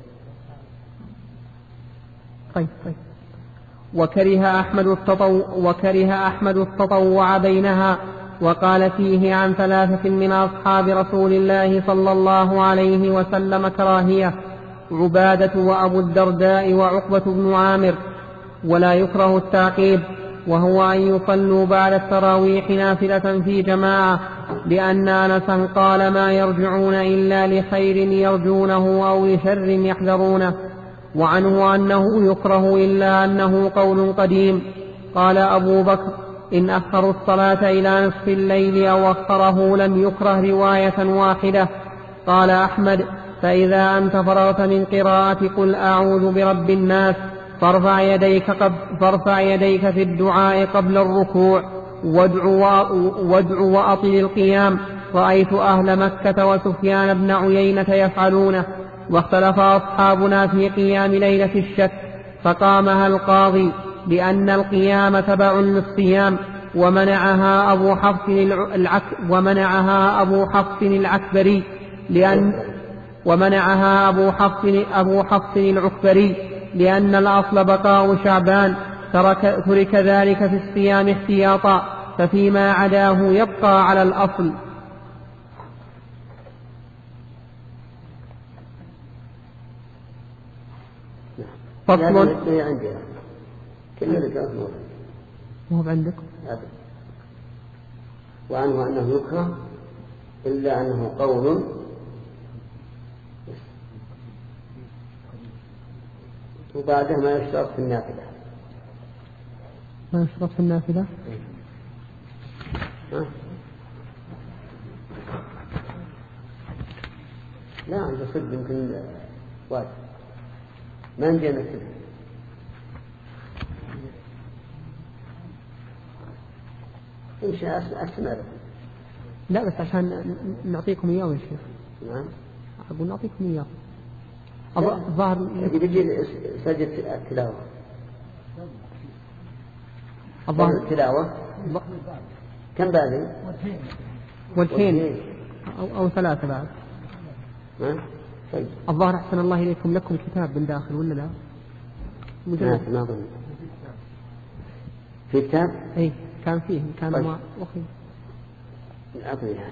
طيب طيب. وكره أحمد التطوع وكره أحمد التطوع بينها، وقال فيه عن ثلاثة من أصحاب رسول الله صلى الله عليه وسلم كراهية: عبادة وأبو الدرداء وعقبة بن عامر. ولا يكره التعقيب وهو أن يصلوا بعد التراويح نافلة في جماعة، لأن أنسا قال: ما يرجعون إلا لخير يرجونه أو لشر يحذرونه. وعنه أنه يكره إلا أنه قول قديم. قال أبو بكر: إن أخروا الصلاة إلى نصف الليل أو أخره لم يكره رواية واحدة. قال أحمد: فإذا أنت فرغت من قراءة قل أعوذ برب الناس فارفع يديك, قبل فارفع يديك في الدعاء قبل الركوع وادع وأطل القيام. رأيت أهل مكة وسفيان بن عيينة يفعلونه، واختلف أصحابنا في قيام ليلة الشك، فقامها القاضي لأن القيام تبع للصيام، ومنعها أبو حفص العك ومنعها أبو حفص العكبري لأن ومنعها أبو حفص أبو حفص العكبري لأن الأصل بقاء شعبان، ترك, ترك ذلك في الصيام احتياطا، ففيما عداه يبقى على الأصل. فصل. مو عندك. وعنه أنه يكره إلا أنه قول وبعده ما يشترط في النافلة. ما يشترط في النافلة؟ ها؟ لا عند صدق يمكن واجب ما نجينا كده. إن شاء أسمع. لا بس عشان نعطيكم إياه يا شيخ. نعم. أقول نعطيكم إياه. الظاهر يجي سجد التلاوة. الظاهر التلاوة. كم بعد؟ وجهين أو أو ثلاثة بعد. ها؟ طيب. الظاهر أحسن الله إليكم لكم الكتاب من داخل ولا لا؟ لا ما أظن. في كتاب؟ إيه كان فيه كان طيب. ما أخي. أعطني هذا.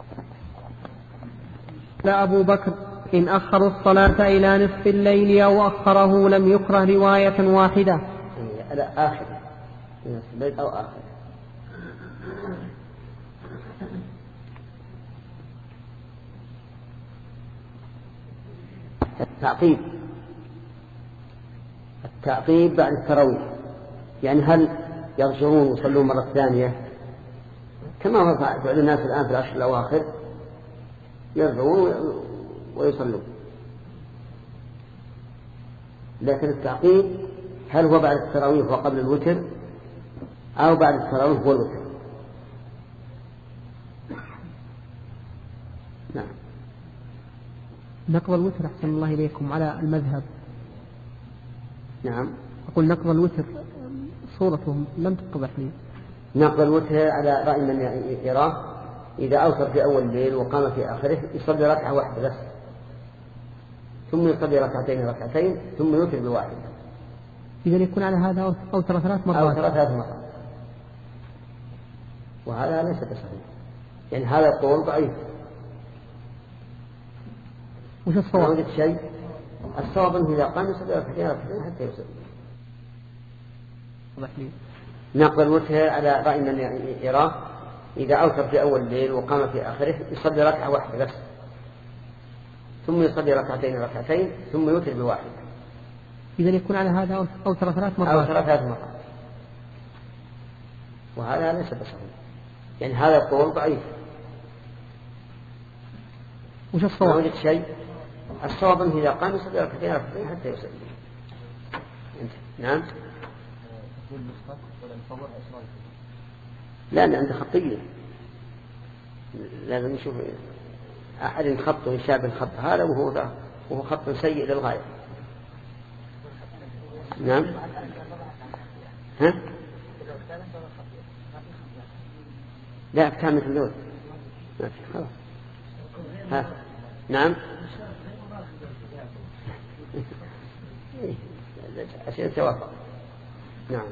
لا أبو بكر: إن أخروا الصلاة إلى نصف الليل أو أخره لم يكره رواية واحدة. لا آخر نصف الليل أو آخر. التعقيب التعقيب بعد التراويح، يعني هل يرجعون ويصلون مرة ثانية كما فعل الناس الآن في العشر الأواخر، يرجعون ويصلون. لكن التعقيب هل هو بعد التراويح وقبل الوتر أو بعد التراويح والوتر؟ نعم. نقض الوتر أحسن الله إليكم على المذهب. نعم. أقول نقض الوتر صورته لم تتضح لي. نقض الوتر على رأي من يراه إذا أوتر في أول الليل وقام في آخره يصلي ركعة واحدة بس، ثم يصلي ركعتين ركعتين ثم يوتر بواحدة. إذا يكون على هذا أوتر ثلاث مرات. أوتر ثلاث مرات، وهذا ليس بصحيح، يعني هذا القول ضعيف. وش الصواب؟ ما وجد شيء. الصواب أنه إذا قام يصلي ركعتين ركعتين حتى يصلي. نقض الوتر على رأي من يراه إذا أوتر في أول الليل وقام في آخره يصلي ركعة واحدة بس، ثم يصلي ركعتين ركعتين ثم يوتر بواحدة. إذا يكون على هذا أوتر ثلاث مرات. أوتر ثلاث مرات، وهذا ليس بصحيح، يعني هذا القول ضعيف. وش الصواب؟ ما وجد شيء. الصواب أنه إذا قام يصلي ركعتين ركعتين حتى يصلي. نعم. لا لا، عند خطية لازم نشوف أحد خطه يشابه الخط هذا وهو وهو خط سيء للغاية. نعم. ها؟ لا أفتح مثل ذول ما في خلاص. ها. نعم. عشان توافق. نعم.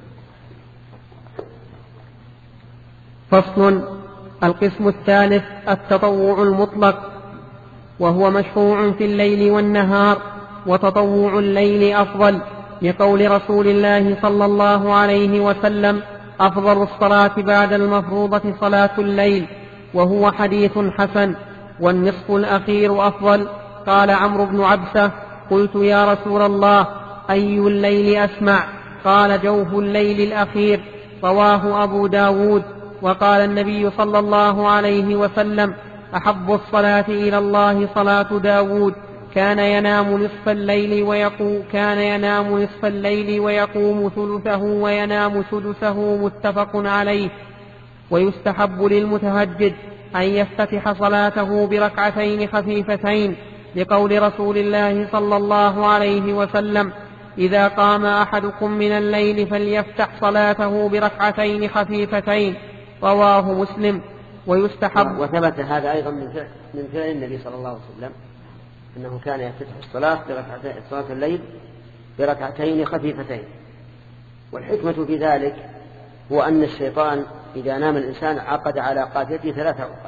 فصل. القسم الثالث التطوع المطلق، وهو مشروع في الليل والنهار، وتطوع الليل أفضل، لقول رسول الله صلى الله عليه وسلم: أفضل الصلاة بعد المفروضة صلاة الليل، وهو حديث حسن. والنصف الأخير أفضل. قال عمرو بن عبسة: قلت يا رسول الله أي الليل أسمع؟ قال: جوف الليل الأخير. رواه أبو داود. وقال النبي صلى الله عليه وسلم: أحب الصلاة إلى الله صلاة داود، كان ينام نصف الليل ويقوم كان ينام نصف الليل ويقوم ثلثه وينام سدسه، متفق عليه. ويستحب للمتهجد أن يفتتح صلاته بركعتين خفيفتين، لقول رسول الله صلى الله عليه وسلم: إذا قام أحدكم من الليل فليفتح صلاته بركعتين خفيفتين. رواه مسلم. ويستحب. وثبت هذا أيضا من فعل, من فعل النبي صلى الله عليه وسلم، أنه كان يفتتح الصلاة بركعتين صلاة الليل بركعتين خفيفتين. والحكمة في ذلك هو أن الشيطان إذا نام الإنسان عقد على قافيته ثلاثة عقد،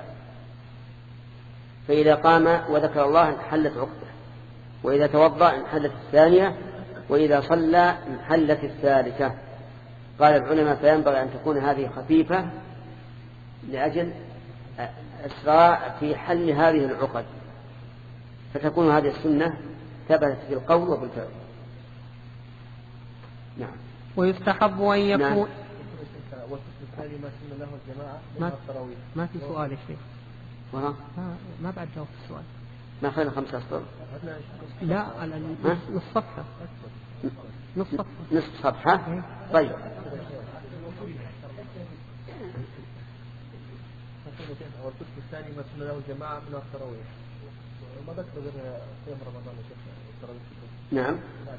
فإذا قام وذكر الله انحلت عقده، وإذا توضأ انحلت الثانية، وإذا صلى انحلت الثالثة. قال العلماء: فينبغي أن تكون هذه خفيفة لأجل إسراع في حل هذه العقد، فتكون هذه السنة ثبتت بالقول وبالفعل. نعم. ويستحب أن يكون. نعم. والثاني ما سن له الجماعة ما, ما في سؤال يا شيخ. ما, ما بعد جاوب السؤال. ما خلينا خمسة أسطر. لا، نص صفحة. نص صفحة. نصف صفحة. طيب. والقسم الثاني ما سن له الجماعة من التراويح. ما ذكر غير قيام رمضان يا شيخ التراويح. نعم.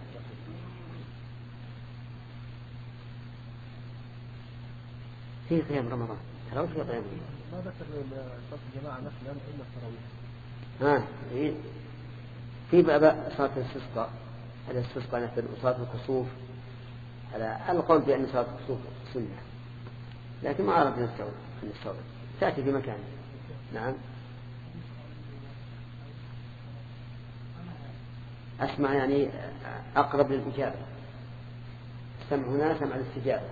في قيام رمضان تراويح في قيام رمضان. ما ذكر صلاة الجماعة مثلا إلا التراويح. ها في في باب صلاة الاستسقاء، هذا الاستسقاء مثل صلاة الكسوف، على القول بأن صلاة الكسوف سنة، لكن ما أردنا نستوعب نستوعب تأتي في مكان. نعم. أسمع يعني أقرب للإجابة. السمع هنا سمع الاستجابة.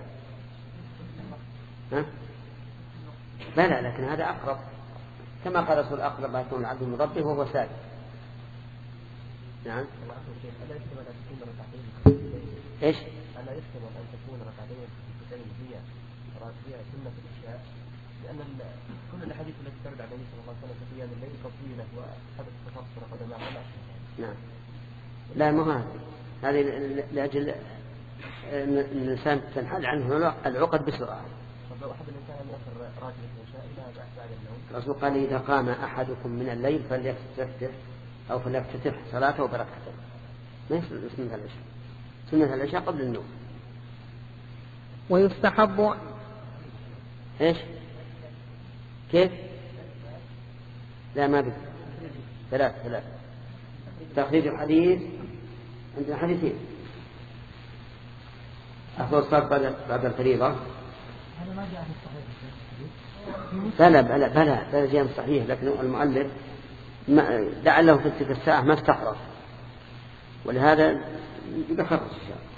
ها؟ بلى، لكن هذا أقرب، كما قال رسول أقرب ما يكون العبد من ربه وهو ساجد. نعم. إيش؟ ألا يحتمل أن تكون ركعتين هي راتبية سنة العشاء، لأن كل الأحاديث التي ترد عن النبي صلى الله عليه وسلم في قيام الليل طويلة وحدث تفصل قدماء. نعم. لا، ما هذه هذه لأجل إن الإنسان تنحل عنه العقد بسرعة. لو أحد الإنسان أن يأخر راتب العشاء إلى بعد النوم. الرسول قال إذا قام أحدكم من الليل فليفتتح أو فليفتتح صلاته بركعتين. ما يصير سنة العشاء. سنة العشاء قبل النوم. ويستحب إيش؟ كيف؟ لا ما بد. ثلاث ثلاث. تخريج الحديث عندنا حديثين. أفضل الصلاة بعد بعد الفريضة. هذا ما جاء في الصحيح. بلى بلى بلى بلى جاء صحيح، لكن المؤلف لعله في تلك الساعة ما استحرف، ولهذا يخرج إن شاء الله.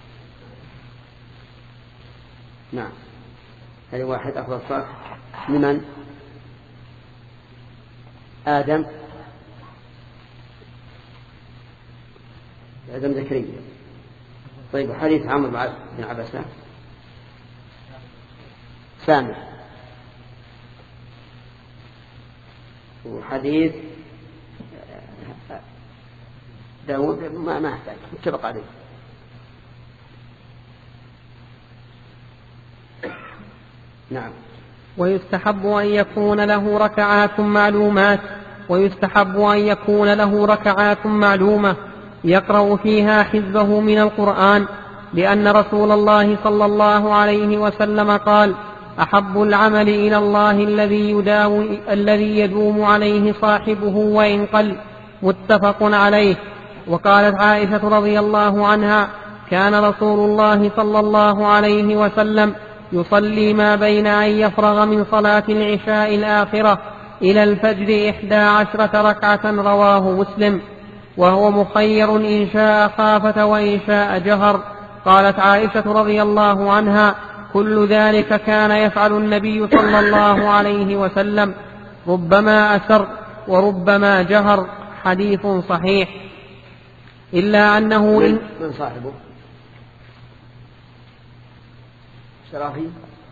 نعم. هذا واحد. أفضل الصلاة لمن؟ آدم آدم زكريا. طيب حديث عمرو بن عبسة سامع، وحديث داود ما ما أحتاج متفق عليه. نعم. ويستحب أن يكون له ركعات معلومات ويستحب أن يكون له ركعات معلومة يقرأ فيها حزبه من القرآن، لأن رسول الله صلى الله عليه وسلم قال: أحب العمل إلى الله الذي يداوم, الذي يدوم عليه صاحبه وإن قل. متفق عليه. وقالت عائشة رضي الله عنها: كان رسول الله صلى الله عليه وسلم يصلي ما بين أن يفرغ من صلاة العشاء الآخرة إلى الفجر إحدى عشرة ركعة. رواه مسلم. وهو مخير إن شاء خافت وإن شاء جهر. قالت عائشة رضي الله عنها: كل ذلك كان يفعل النبي صلى الله عليه وسلم، ربما أسر وربما جهر. حديث صحيح. إلا أنه من, من صاحبه شرافي؟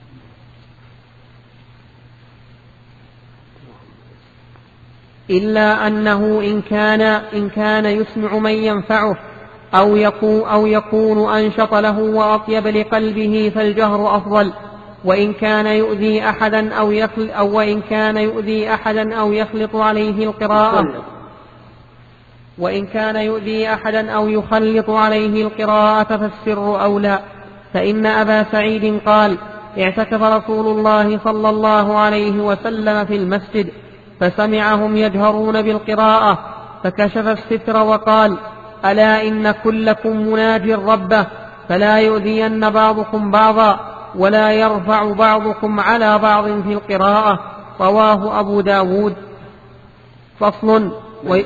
إلا أنه إن كان, إن كان يسمع من ينفعه أو يكون, أو يكون أنشط له وأطيب لقلبه فالجهر أفضل. وإن كان يؤذي أحدا أو يخلط أو وإن كان يؤذي أحدا أو يخلط عليه القراءة وإن كان يؤذي أحدا أو يخلط عليه القراءة فالسر أولى. فإن أبا سعيد قال: اعتكف رسول الله صلى الله عليه وسلم في المسجد فسمعهم يجهرون بالقراءة فكشف الستر وقال: ألا إن كلكم مناج ربه فلا يؤذين بعضكم بعضا ولا يرفع بعضكم على بعض في القراءة. رواه أبو داود. فصل. و...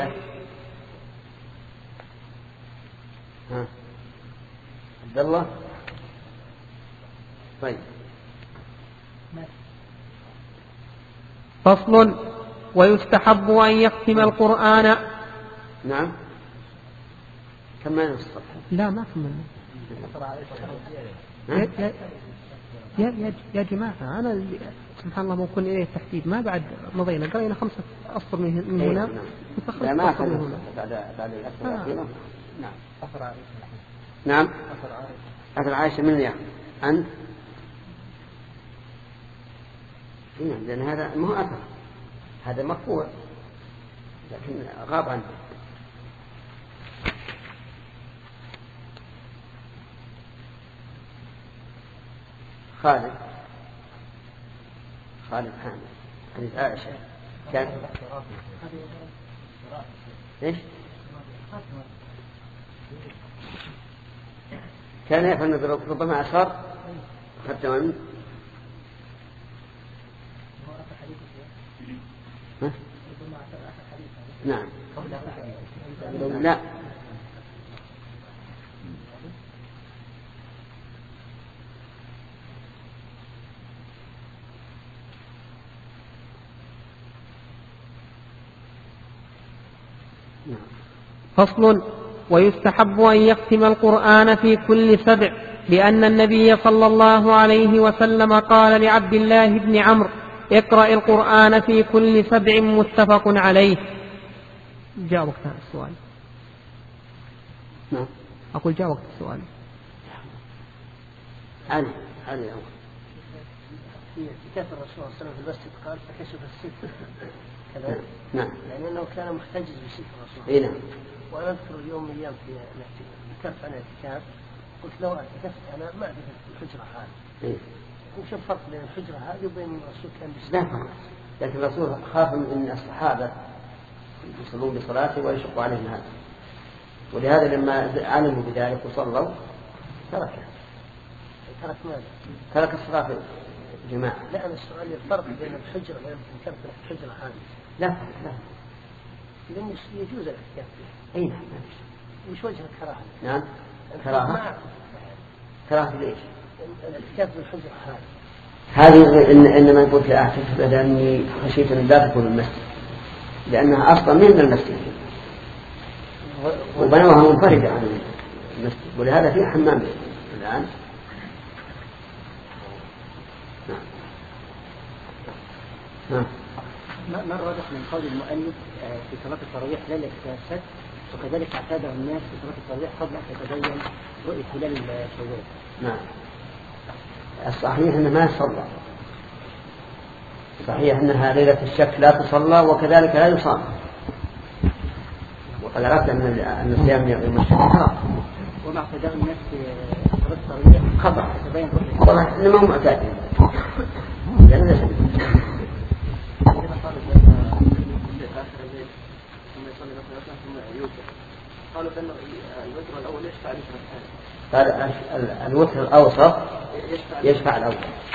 عبد الله. طيب. فصل. ويستحب أن يختم القرآن. نعم. كمان الصفحة. لا ما كملنا. يا, يا, يا, يا جماعة أنا سبحان الله ممكن إليه التحديد ما بعد مضينا قرينا خمسة أسطر من هنا. لا ما أخذنا بعد بعد الأسطر الأخيرة. نعم. أثر عائشة. نعم. أثر عائشة من اليوم أنت. نعم لأن هذا ما هو أثر، هذا مرفوع لكن غاب عنه. خالد خالد حامد حديث عائشة كان إيش؟ كان يفعل ربما أسر ختم منه. نعم. لا فصل. ويستحب أن يختم القرآن في كل سبع، لأن النبي صلى الله عليه وسلم قال لعبد الله بن عمرو: اقرأ القرآن في كل سبع. متفق عليه. جاء وقت السؤال. نعم. أقول جاء وقت السؤال. علي علي أول. في اعتكاف الرسول صلى الله عليه وسلم في المسجد قال فكشف الستر كذا. نعم. يعني أنه كان محتجز بستر الرسول. إيه نعم. وأنا أذكر اليوم من أيام في الاعتكاف عن الاعتكاف قلت لو اعتكفت أنا ما أعرف الحجرة هذه. إيه. وش الفرق بين الحجرة هذه وبين الرسول كان بستر؟ لا فرق. لكن الرسول خاف من الصحابة يصلون بصلاته ويشق عليهم هذا، ولهذا لما علموا بذلك وصلوا تركه. ترك ماذا؟ ترك الصلاة في الجماعة. لا أنا السؤال الفرق بين الحجرة وبين كانت الحجرة هذه. لا لا. لأن يجوز الاعتكاف فيها. أي نعم. وش وجه الكراهة؟ نعم. كراهة. كراهة ليش؟ الاعتكاف بالحجرة هذه. هذه إن إنما قلت لأعتكف لأني خشيت أن لا تكون المسجد، لأنها أصلا من المسجد وبنوها منفردة عن المسجد، ولهذا فيها حمام الآن. نعم. نعم. ما الراجح من قول المؤلف في صلاة التراويح لا الاكتساب، وكذلك اعتاده الناس في صلاة التراويح قبل أن تتبين رؤية هلال شوال؟ نعم. الصحيح أنه ما يصلى، صحيح أنها ليلة الشك لا تصلى وكذلك لا يصام، وقد عرفت أن الصيام يوم الشك حرام. ومع اعتداء الناس في صلاة التراويح خطأ. تتبين رؤية والله إنه ما هو معتاد لأنه ليس قالوا بأن الوتر الأول يشفع لشرطان. قال الوتر الأوسط يشفع الأول.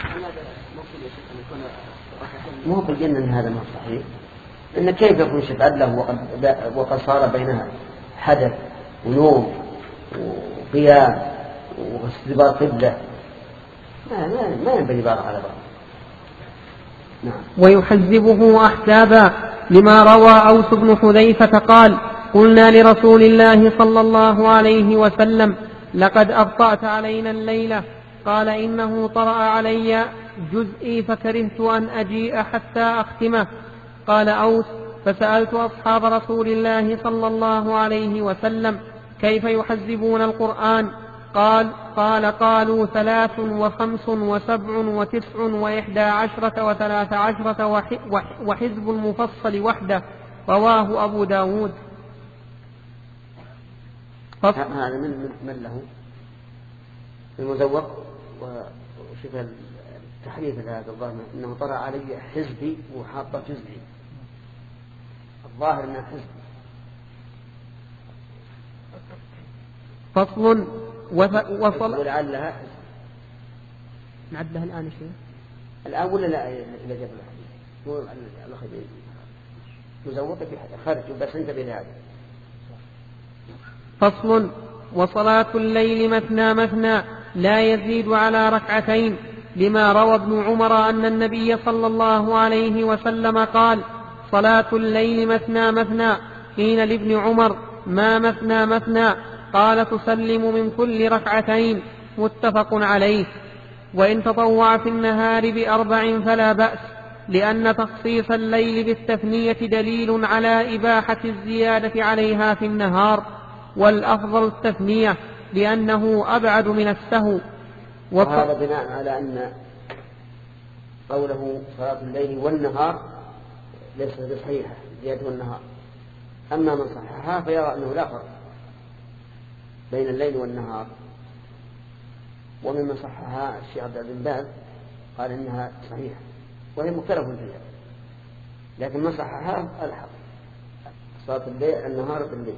مو بينا أن هذا ما صحيح، إن كيف يكون شفعا له وقد وقد صار بينها حدث ونوم وقيام واستدبار قبلة، ما ما ما ينبغي بار على بعض. نعم. ويحزبه أحزابا لما روى أوس بن حذيفة قال: قلنا لرسول الله صلى الله عليه وسلم: لقد أبطأت علينا الليلة. قال: إنه طرأ علي جزئي فكرهت أن أجيء حتى أختمه. قال أوس: فسألت أصحاب رسول الله صلى الله عليه وسلم: كيف يحزبون القرآن؟ قال قال قالوا ثلاث وخمس وسبع وتسع وإحدى عشرة وثلاث عشرة وحزب المفصل وحده. رواه أبو داود. هذا من من له المزوق وشوف التحريف هذا الظاهر انه طرأ علي حزبي وحاط جزئي، الظاهر انه حزبي. فصل وصل ولعلها حزب. نعدها الآن شيء الآن ولا لا إلى جبل الحديث مو الأخذ مزوقة في خارج بس أنت بهذا. فصل وصلاة الليل مثنى مثنى لا يزيد على ركعتين، لما روى ابن عمر أن النبي صلى الله عليه وسلم قال: صلاة الليل مثنى مثنى. قيل لابن عمر: ما مثنى مثنى؟ قال: تسلم من كل ركعتين. متفق عليه. وإن تطوع في النهار بأربع فلا بأس، لأن تخصيص الليل بالتثنية دليل على إباحة الزيادة عليها في النهار، والأفضل التثنية لأنه أبعد من السهو. وهذا بناء على أن قوله صلاة الليل والنهار ليس بصحيحة زيادة النهار، أما من صححها فيرى أنه لا فرق بين الليل والنهار. ومن صححها الشيخ عبد العزيز بن باز قال إنها صحيحة وهي مختلف فيها، لكن من صححها الحق صلاة الليل النهار بالليل.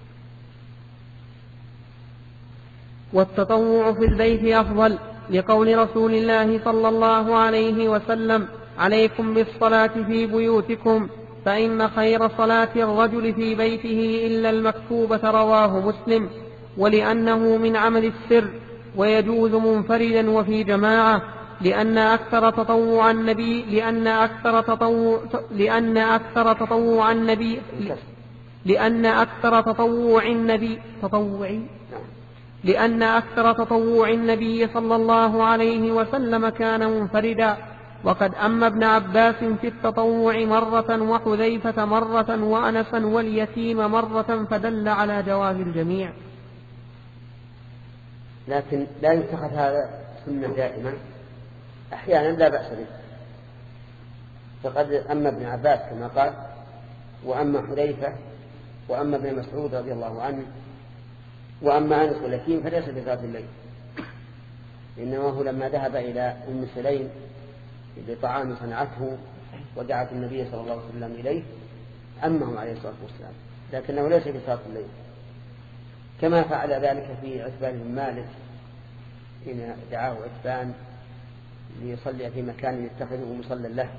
والتطوع في البيت أفضل، لقول رسول الله صلى الله عليه وسلم: عليكم بالصلاة في بيوتكم فإن خير صلاة الرجل في بيته إلا المكتوبة. رواه مسلم. ولأنه من عمل السر ويجوز منفردا وفي جماعة، لأن أكثر تطوع النبي لأن أكثر تطوع لأن أكثر تطوع النبي لأن أكثر تطوع النبي تطوعي لأن أكثر تطوع النبي صلى الله عليه وسلم كان منفردا. وقد أما ابن عباس في التطوع مرة وحذيفة مرة وأنسا واليتيم مرة، فدل على جواز الجميع. لكن لا يتخذ هذا سنة دائما أحيانا لا بأس به. فقد أما ابن عباس كما قال، وأما حذيفة، وأما ابن مسعود رضي الله عنه، وأما أنس ولكين فليس بصلاة الليل، إنما هو لما ذهب إلى أم سليم بطعام صنعته ودعت النبي صلى الله عليه وسلم إليه أمه عليه الصلاة والسلام، لكنه ليس بصلاة الليل، كما فعل ذلك في عتبان بن مالك حين دعاه عتبان ليصلي في مكان يتخذه مصلى له.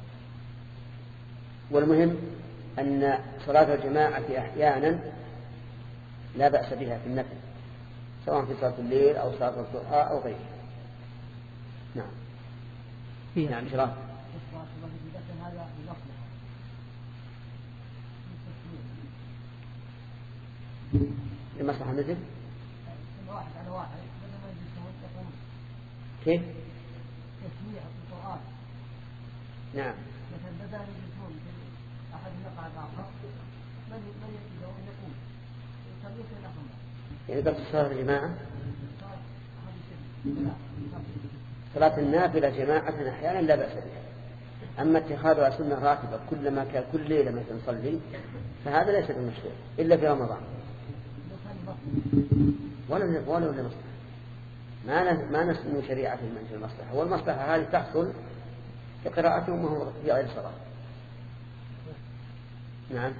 والمهم أن صلاة الجماعة أحيانا لا بأس بها في النفل، سواء في صلاة الليل أو صلاة الضحى أو غيرها. نعم. نعم شرف. لمصلحة مثل واحد على واحد كيف؟ تسميع القرآن. نعم. مثلا بدأ يجلسون أحد يقع الآخر من من يجلس أن يقوم يصلي في الأخر. يعني قبل صلاة الجماعة صلاة النافلة جماعة أحيانا لا بأس بها. أما اتخاذها سنة راتبة كلما كان كل ليلة مثلا نصلي فهذا ليس بمشروع إلا في رمضان، ولا ولا ولا مصلحة. ما ما نسمي شريعة من في المصلحة، والمصلحة هذه تحصل بقراءتهم وهو في غير صلاة. نعم.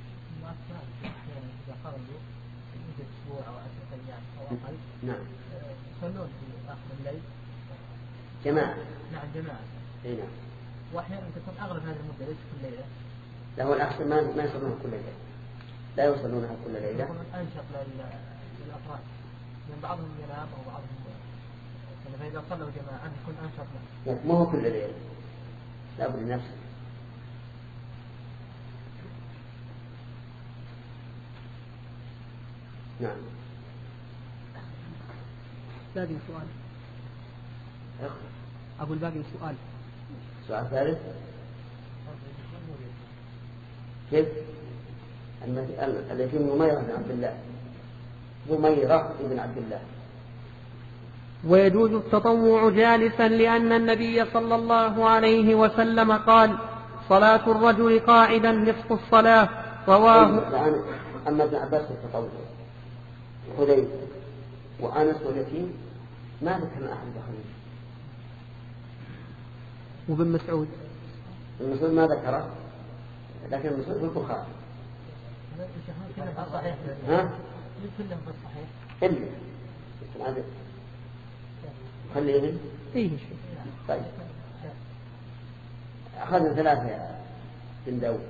نعم. يصلون في آخر الليل جماعة. نعم جماعة. إيه نعم. وأحيانا تكون أغلب هذه المدة ليس كل ليلة. لا هو الأحسن ما ما يصلونها كل ليلة، لا يصلونها كل ليلة. يكون أنشط للأفراد، يعني بعضهم ينام أو بعضهم يعني فإذا صلوا جماعة يكون أنشط له. ما هو كل ليلة، لا بد لنفسه. نعم. باقي سؤال. أقول باقي سؤال. سؤال ثالث. كيف؟ الذي مميرة بن عبد الله مميرة بن عبد الله. ويجوز التطوع جالسا لأن النبي صلى الله عليه وسلم قال: صلاة الرجل قاعدا نصف الصلاة. رواه. أما ابن عباس التطوع وحذيفة وأنس واليتيم ما ذكر أحد دخلين. وابن مسعود ابن مسعود ما ذكره، لكن ابن مسعود في البخاري. ها؟ كلهم في الصحيح. إلا خليه. فيه شيء. طيب. أخذنا ثلاثة يا بن داود.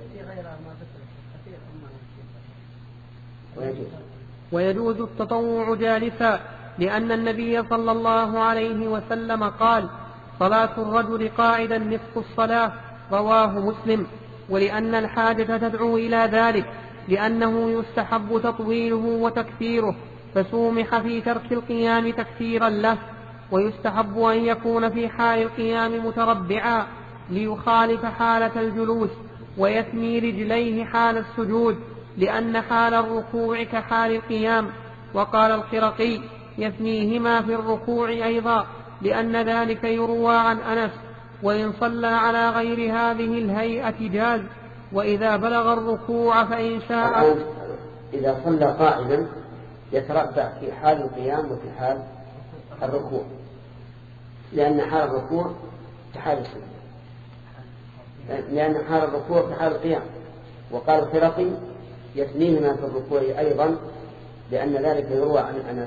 ويجوز. ويجوز التطوع جالسا لأن النبي صلى الله عليه وسلم قال: صلاة الرجل قاعدا نصف الصلاة. رواه مسلم. ولأن الحاجة تدعو إلى ذلك، لأنه يستحب تطويله وتكثيره، فسومح في ترك القيام تكثيرا له. ويستحب أن يكون في حال القيام متربعا ليخالف حالة الجلوس، ويثني رجليه حال السجود، لأن حال الركوع كحال القيام. وقال الخرقي: يثنيهما في الركوع أيضا، لأن ذلك يروى عن أنس: وإن صلى على غير هذه الهيئة جاز، وإذا بلغ الركوع فإن شاء. إذا صلى قاعدا يتربع في حال القيام وفي حال الركوع، لأن حال الركوع كحال السجود، لأن حال الركوع كحال القيام. وقال الخرقي: يثنيهما في الركوع أيضا، لأن ذلك يروى عن أنس.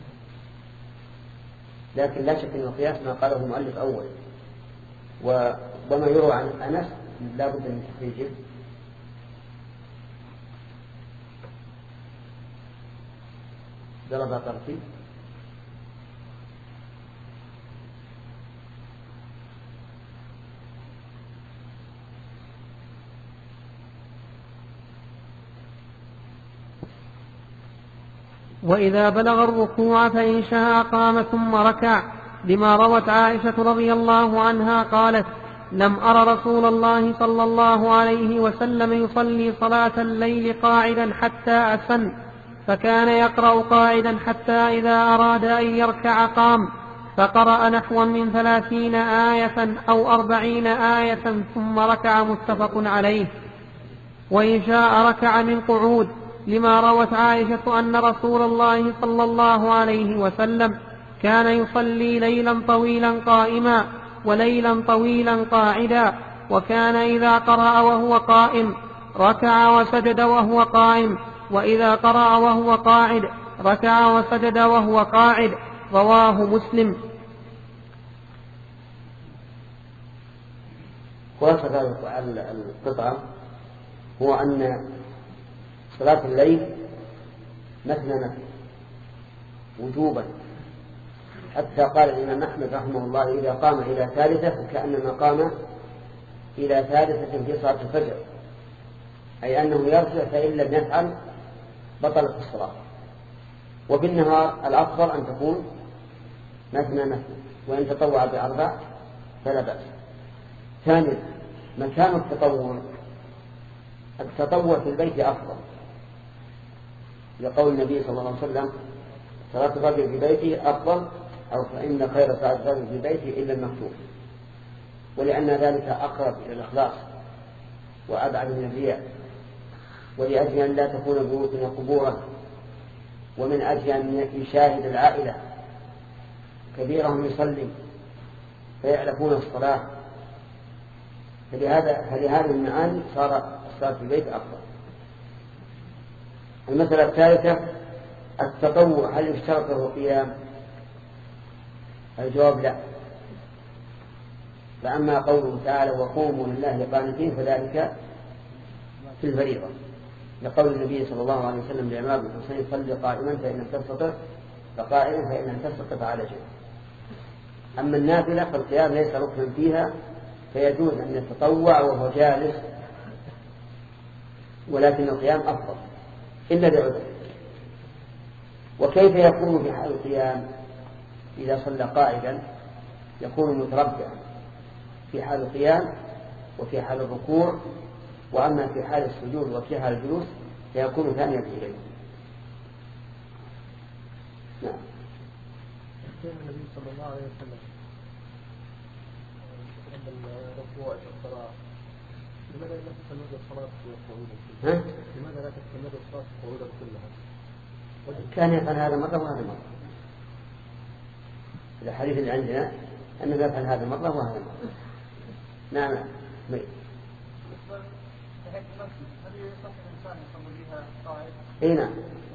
لكن لا شك أن القياس ما قاله المؤلف أول، وما يروى عن أنس لا بد من تخريجه. ضرب طرفي. وإذا بلغ الركوع فإن شاء قام ثم ركع، لما روت عائشة رضي الله عنها قالت: لم أر رسول الله صلى الله عليه وسلم يصلي صلاة الليل قاعدا حتى أسن، فكان يقرأ قاعدا حتى إذا أراد أن يركع قام، فقرأ نحوا من ثلاثين آية أو أربعين آية ثم ركع متفق عليه. وإن شاء ركع من قعود، لما روت عائشة أن رسول الله صلى الله عليه وسلم كان يصلي ليلا طويلا قائما وليلا طويلا قاعدا، وكان إذا قرأ وهو قائم ركع وسجد وهو قائم، وإذا قرأ وهو قاعد ركع وسجد وهو قاعد. رواه مسلم. خلاصة القطعة هو أن صلاة الليل مثنى مثنى وجوبا، حتى قال الإمام أحمد رحمه الله إذا قام إلى ثالثة فكأنما قام إلى ثالثة في صلاة الفجر، أي أنه يرجع فإن لم يفعل بطلت الصلاة. وبالنهار الأفضل أن تكون مثنى مثنى، وإن تطوع بأربع فلا بأس. ثانيا مكان التطوع، التطوع في البيت أفضل، لقول النبي صلى الله عليه وسلم صلاة الرجل في بيته أفضل، أو فإن خير صلاة الرجل في بيته إلا المكتوب، ولأن ذلك أقرب إلى الإخلاص وأبعد من الرياء، ولأجل أن لا تكون بيوتنا قبورا، ومن أجل أن يشاهد العائلة كبيرهم يصلي فيعرفون الصلاة، فلهذا فلهذه المعاني صار الصلاة في البيت أفضل. المسألة الثالثة التطوع، هل يشترط له قيام؟ الجواب لا. فأما قوله تعالى وقوموا لله قانتين فذلك في الفريضة، لقول النبي صلى الله عليه وسلم لعمار بن حسين صل قائما فإن لم تستطع فقائما فإن لم تستطع فعلى جنب. أما النافلة فالقيام ليس ركنا فيها، فيجوز أن يتطوع وهو جالس، ولكن القيام أفضل إلا لعذر. وكيف يكون في حال القيام؟ إذا صلى قائدا يكون متربعا في حال القيام وفي حال الركوع، وأما في حال السجود وفي حال الجلوس فيكون ثانيا إليه. نعم. النبي صلى الله عليه وسلم عند الركوع والصلاة لماذا لا تستمر الصلاة قعودا؟ لماذا لا تستمر الصلاة قعودا كلها؟ كان يفعل هذا مرة وهذا مرة. الحديث اللي عندنا أنه يفعل هذا مرة وهذا مرة. نعم. اي نعم.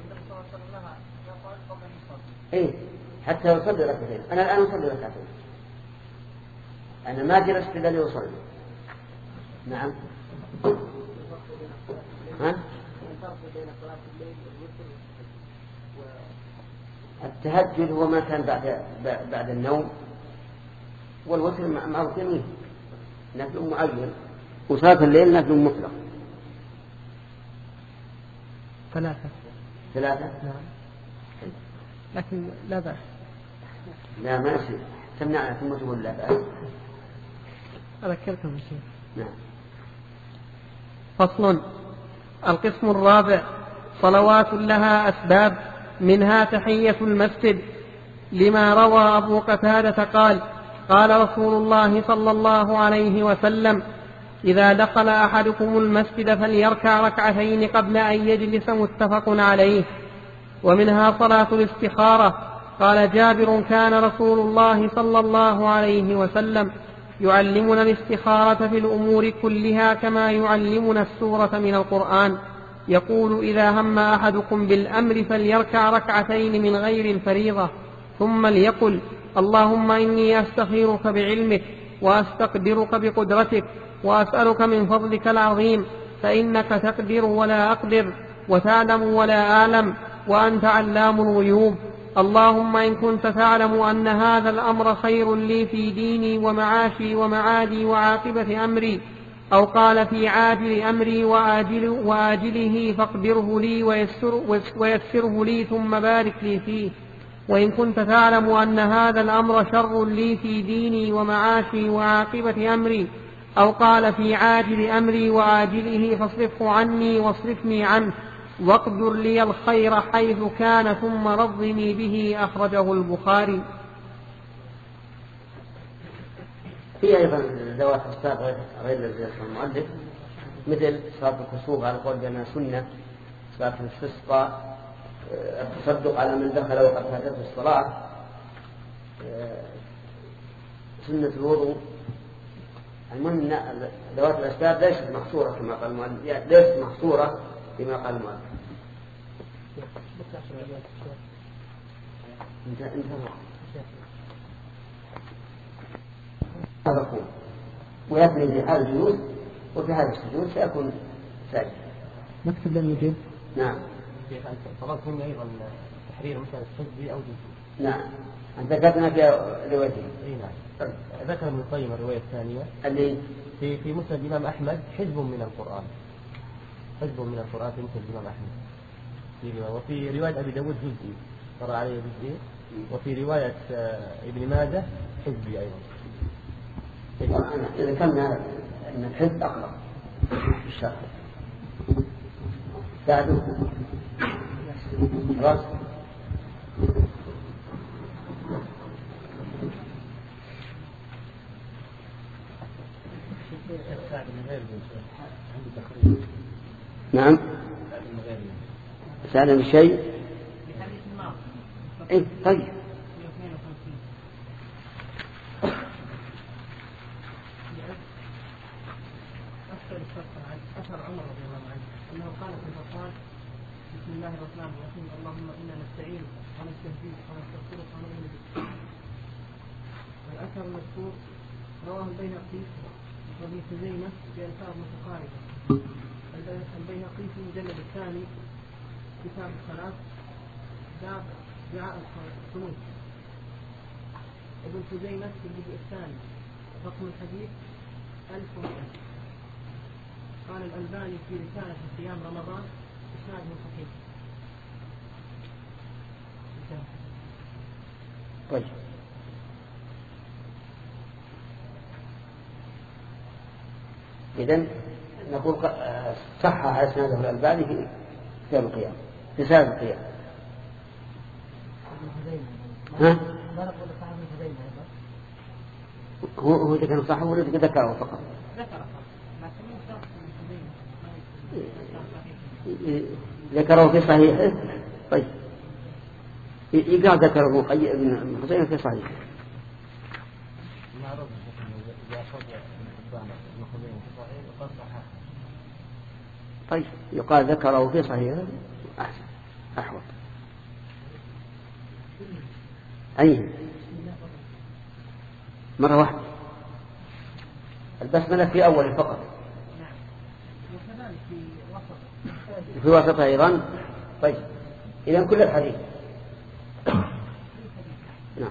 اي حتى يصلي ركعتين. انا الان اصلي ركعتين، انا ما جلست الا لأصلي. نعم. ها؟ التهجد هو ما كان بعد بعد النوم، والوتر معروف منه نفل معين، وصلاة الليل نفل مطلق. ثلاثة ثلاثة نعم، لكن لا بأس. لا ما يصير تمنعنا ثم تقول لا بأس. أذكركم بشيء. نعم. فصل. القسم الرابع صلوات لها أسباب، منها تحية المسجد، لما روى أبو قتادة قال قال رسول الله صلى الله عليه وسلم إذا دخل أحدكم المسجد فليركع ركعتين قبل أن يجلس، متفق عليه. ومنها صلاة الاستخارة، قال جابر كان رسول الله صلى الله عليه وسلم يعلمنا الاستخارة في الأمور كلها كما يعلمنا السورة من القرآن، يقول إذا هم أحدكم بالأمر فليركع ركعتين من غير الفريضة، ثم ليقل اللهم إني أستخيرك بعلمك وأستقدرك بقدرتك وأسألك من فضلك العظيم، فإنك تقدر ولا أقدر وتعلم ولا أعلم وأنت علام الغيوب. اللهم إن كنت تعلم أن هذا الأمر خير لي في ديني ومعاشي ومعادي وعاقبة أمري، أو قال في عاجل أمري وآجل وآجله، فاقدره لي ويسر ويسره لي ثم بارك لي فيه. وإن كنت تعلم أن هذا الأمر شر لي في ديني ومعاشي وعاقبة أمري، أو قال في عاجل أمري وآجله، فاصرفه عني واصرفني عنه، واقدر لي الخير حيث كان ثم رضني به. أخرجه البخاري. في أيضا ذوات أسباب غير الذي ذكر المؤلف، مثل صلاة الكسوف على قول بأنها سنة، صلاة الاستسقاء، التصدق على من دخل وقد فاتته الصلاة، سنة الوضوء. المهم أن ذوات الأسباب ليست محصورة كما قال المؤلف، ليست محصورة كما قال المؤلف. انت انت هذا ويثني في حال الجلوس، وفي هذا السجود سيكون ساجدا. نكتب لم يجب. نعم. طبعا كنا أيضا تحرير مثلا السجد أو جلوس. نعم. أنت ذكرنا في روايتين. اي نعم. ذكر ابن القيم الرواية الثانية اللي في في مسند الإمام أحمد حزب من القرآن، حزب من القرآن في مسند الإمام أحمد في رواية. وفي رواية أبي داود جزئي قرأ عليه جزئي، وفي رواية ابن ماجه حزبي أيضا. إذا كان أن الحزب أقرب في الشرع ساعدوه خلاص. نعم. سأل بشيء. إيه طيب. أثر عمر رضي الله عنه أنه قال في الفرقان: بسم الله الرحمن الرحيم، اللهم إنا نستعين ونستهديك ونستغفرك ونؤمن بك. والأثر المذكور رواه البيهقي وابن خزيمة بألفاظ متقاربة. البيهقي في المجلد الثاني كتاب الصلاة باب دعاء القنوت، ابن خزيمة في الجزء الثاني رقم الحديث ألف ومئة. قال الألباني في رسالة صيام رمضان إسناده صحيح. طيب. إذن نقول صح إسناده الألباني في كتاب القيام، رسالة القيام. ها؟ هو هو ذكر صح ولا ذكره فقط؟ ذكره في صحيحه. طيب يقال ذكره ابن خزيمة في صحيحه. طيب يقال ذكره في صحيحه أحسن أحوط. أي مرة واحدة البسملة في أول فقط، في وسط أيضا. طيب إذن كل الحديث. نعم.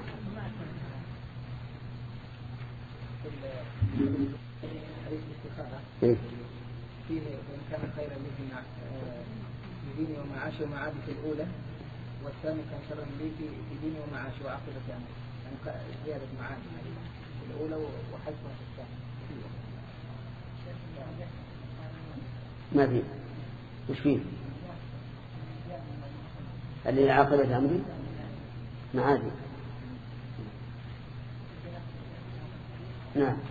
فيه وإن كان خيرا لي في ديني ومعاشي ومعادي في الأولى، والثاني كان شرا لي في ديني ومعاشي وعاقبة أمري، يعني زيادة معاني في الأولى وحسنة في الثانية. ما في وش فيه اللي عاقبة أمري معادي. نعم.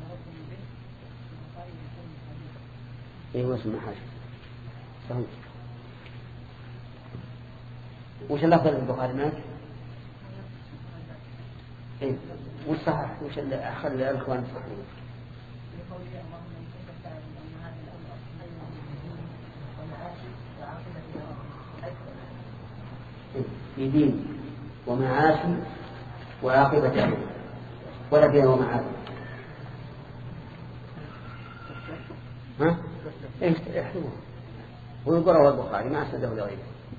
إيه هو اسم حاجة صحيح. وش اللفظ البخاري معك؟ إيه وش صحح وش اللي أخلي الإخوان صحيح؟ في دين ومعاشي وعاقبة أمري ولا فيها ومعاشي. ها؟ إيش احسبوه ويقرأ البخاري ما أسنده لغيره.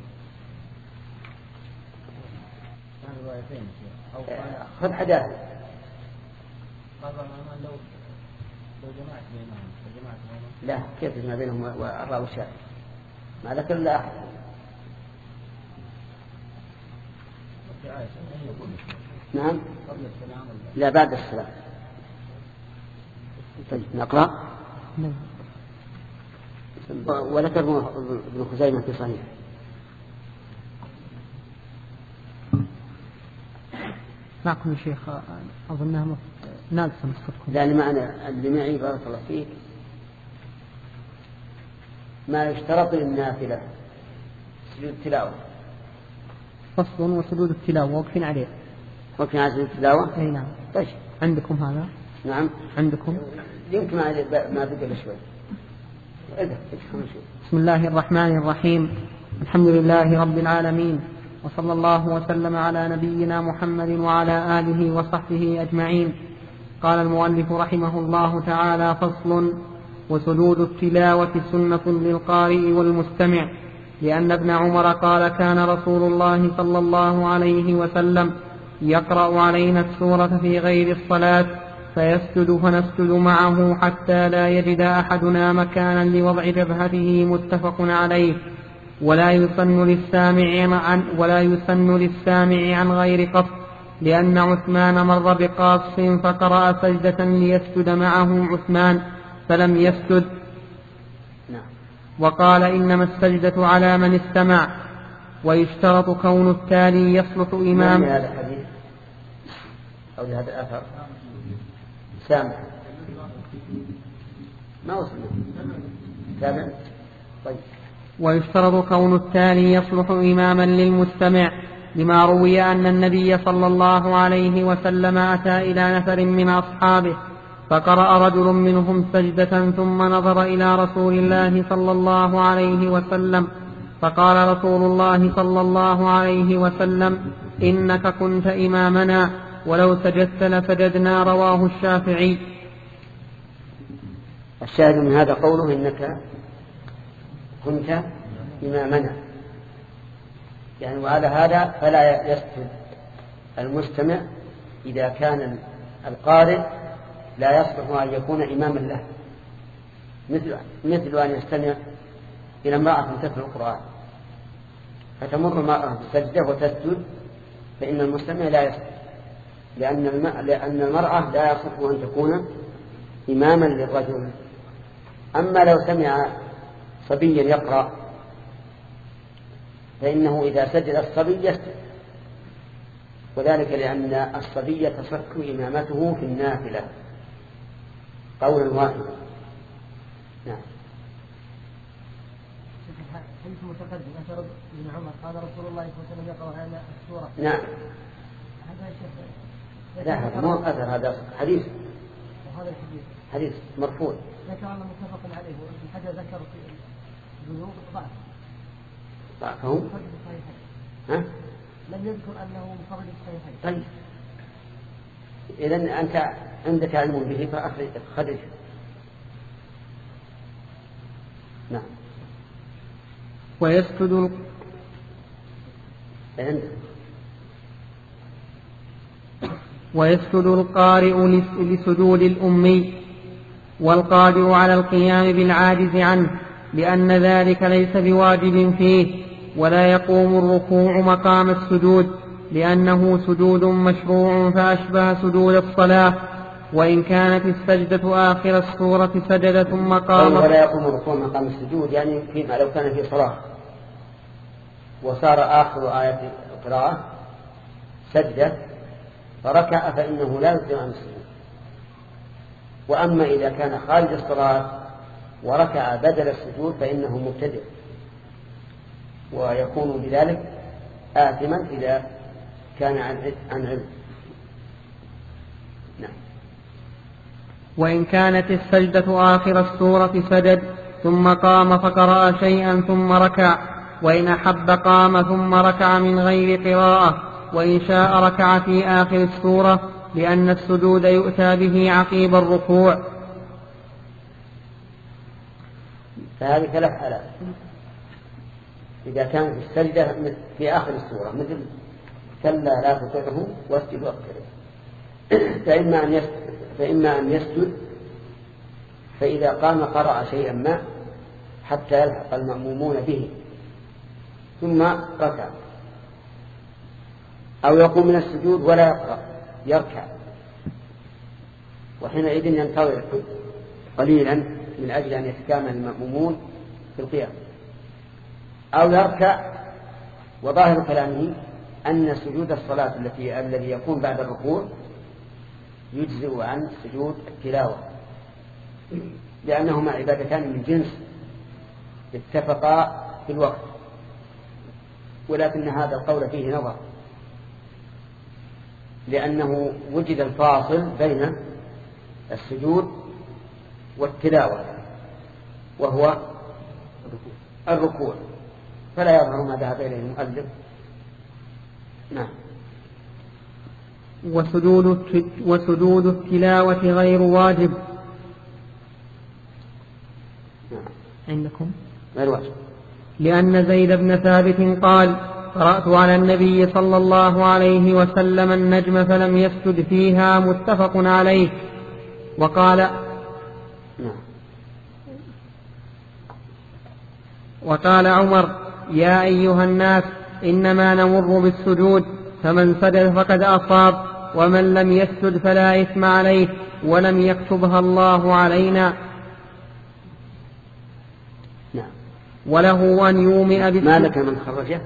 خذ حداثة. لا كيف ما بينهم والراوي الشافعي ما ذكر لا أحد. نعم لا بعد السلام. طيب نقرأ. وذكر ابن خزيمة في صحيح. معكم يا شيخ أظنها ناقص الصدق. لأن معنى اللي معي بارك الله فيك ما يشترط للنافلة سجود التلاوة. فصل وسجود التلاوة وقفين عليه. وقفين على سجود التلاوة. أي نعم. طيب. عندكم هذا؟ نعم. عندكم. يمكن ما ما بقى شوي. بسم الله الرحمن الرحيم. الحمد لله رب العالمين، وصلى الله وسلم على نبينا محمد وعلى آله وصحبه أجمعين. قال المؤلف رحمه الله تعالى: فصل. وسجود التلاوة سنة للقارئ والمستمع، لأن ابن عمر قال: كان رسول الله صلى الله عليه وسلم يقرأ علينا السورة في غير الصلاة فيسجد فنسجد معه حتى لا يجد أحدنا مكانا لوضع جبهته، متفق عليه. ولا يسن للسامع عن ولا يسن للسامع عن غير قصد، لأن عثمان مر بقاص فقرأ سجدة ليسجد معه عثمان فلم يسجد، وقال: إنما السجدة على من استمع. ويشترط كون التالي يصلح إمام. هذا الحديث أو لهذا الأثر سامع ما وصلنا سامع. طيب. ويشترط كون التالي يصلح إماما للمستمع، لما روي أن النبي صلى الله عليه وسلم أتى إلى نفر من أصحابه فقرأ رجل منهم سجدة ثم نظر إلى رسول الله صلى الله عليه وسلم فقال رسول الله صلى الله عليه وسلم: إنك كنت إمامنا ولو سجدت لسجدنا. رواه الشافعي. الشاهد من هذا قوله: إنك كنت إمامنا، يعني وعلى هذا فلا يسجد المستمع إذا كان القارئ لا يصلح أن يكون إماما له، مثل, مثل أن يستمع إلى امرأة تتلو القرآن فتمر المرأة بالسجدة وتسجد، فإن المستمع لا يسجد، لأن لأن المرأة لا يصلح أن تكون إماما للرجل. أما لو سمع صبيا يقرأ فإنه إذا سجد الصبي يسجد، وذلك لأن الصبي تصح إمامته في النافلة قولا واحدا. نعم. حديث متقدم أثر ابن عمر قال رسول الله صلى الله عليه وسلم يقرأ هذا السورة. نعم. هذا شيخ. لا هذا مو أثر، هذا حديث. وهذا الحديث. حديث مرفوع. ذكر أنه متفق عليه، وابن حجر ذكر في البلوغ ضعف. ضعفه؟ ها؟ لم يذكر أنه مخرج الصحيحين. طيب. إذن أنت عندك علم به فأخرج. نعم. ويسجد ويسجد القارئ لسجود الأمي والقادر على القيام بالعاجز عنه، لأن ذلك ليس بواجب فيه، ولا يقوم الركوع مقام السجود، لأنه سجود مشروع فأشبه سجود الصلاة. وإن كانت السجدة آخر السورة سجد ثم قام. ولا يقوم الركوع مقام السجود يعني فيما لو كان في صلاة وصار آخر آية القراءة سجدة فركع فإنه لا يقوم عن السجود. وأما إذا كان خارج الصلاة وركع بدل السجود فإنه مبتدع ويكون بذلك آثما إذا كان عن علم. نعم. وإن كانت السجدة آخر السورة سجد ثم قام فقرأ شيئا ثم ركع، وإن أحب قام ثم ركع من غير قراءة، وإن شاء ركع في آخر السورة، لأن السجود يؤتى به عقيب الركوع. فهذه ثلاث حالات إذا كانت السجدة في آخر السورة مثل كلا لا تطعه واسجد واقترب، فإما أن يسجد فإما أن يسجد فإذا قام قرأ شيئا ما حتى يلحق المأمومون به ثم ركع، أو يقوم من السجود ولا يقرأ يركع، وحينئذ ينتظر قليلا من أجل أن يتكامل المأمومون في القيام، أو يركع. وظاهر كلامه أن سجود الصلاة التي الذي يكون بعد الركوع يجزئ عن سجود التلاوة، لأنهما عبادتان من جنس اتفقا في الوقت، ولكن هذا القول فيه نظر، لأنه وجد الفاصل بين السجود والتلاوة وهو الركوع، فلا يظهر ما ذهب إليه المؤلف. نعم. وسجود وسجود التلاوة غير واجب. نعم. عندكم غير واجب، لأن زيد بن ثابت قال: قرأت على النبي صلى الله عليه وسلم النجم فلم يسجد فيها، متفق عليه. وقال نعم. وقال عمر: يا أيها الناس إنما نمر بالسجود، فمن سجد فقد أصاب، ومن لم يسجد فلا إثم عليه، ولم يكتبها الله علينا. نعم. وله أن يومئ بالسجود. ما ذكر من خرجه؟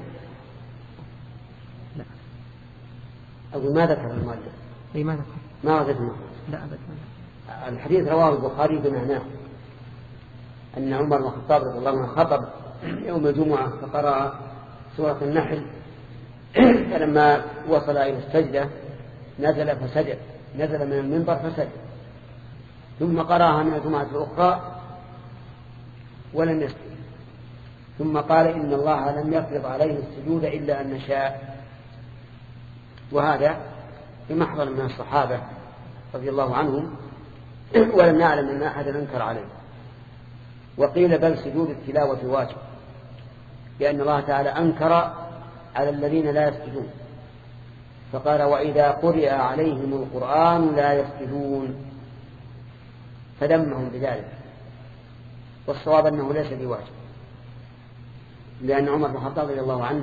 لا. أقول ما ذكر المؤلف. أي ما ذكر. ما ذكر. لا أبدا. الحديث رواه البخاري بمعناه أن عمر بن الخطاب رضي الله عنه خطب يوم الجمعة فقرأ سورة النحل، فلما وصل إلى السجدة نزل فسجد، نزل من المنبر فسجد، ثم قرأها من الجمعة الأخرى ولم يسجد، ثم قال: إن الله لم يفرض عليه السجود إلا أن نشاء. وهذا بمحضر من الصحابة رضي الله عنهم، ولم نعلم أن أحدا أنكر عليه. وقيل بل سجود التلاوة واجب، لأن الله تعالى أنكر على الذين لا يسجدون، فقال: وإذا قرئ عليهم القرآن لا يسجدون، فذمهم بذلك. والصواب أنه ليس بواجب، لأن عمر بن الخطاب رضي الله عنه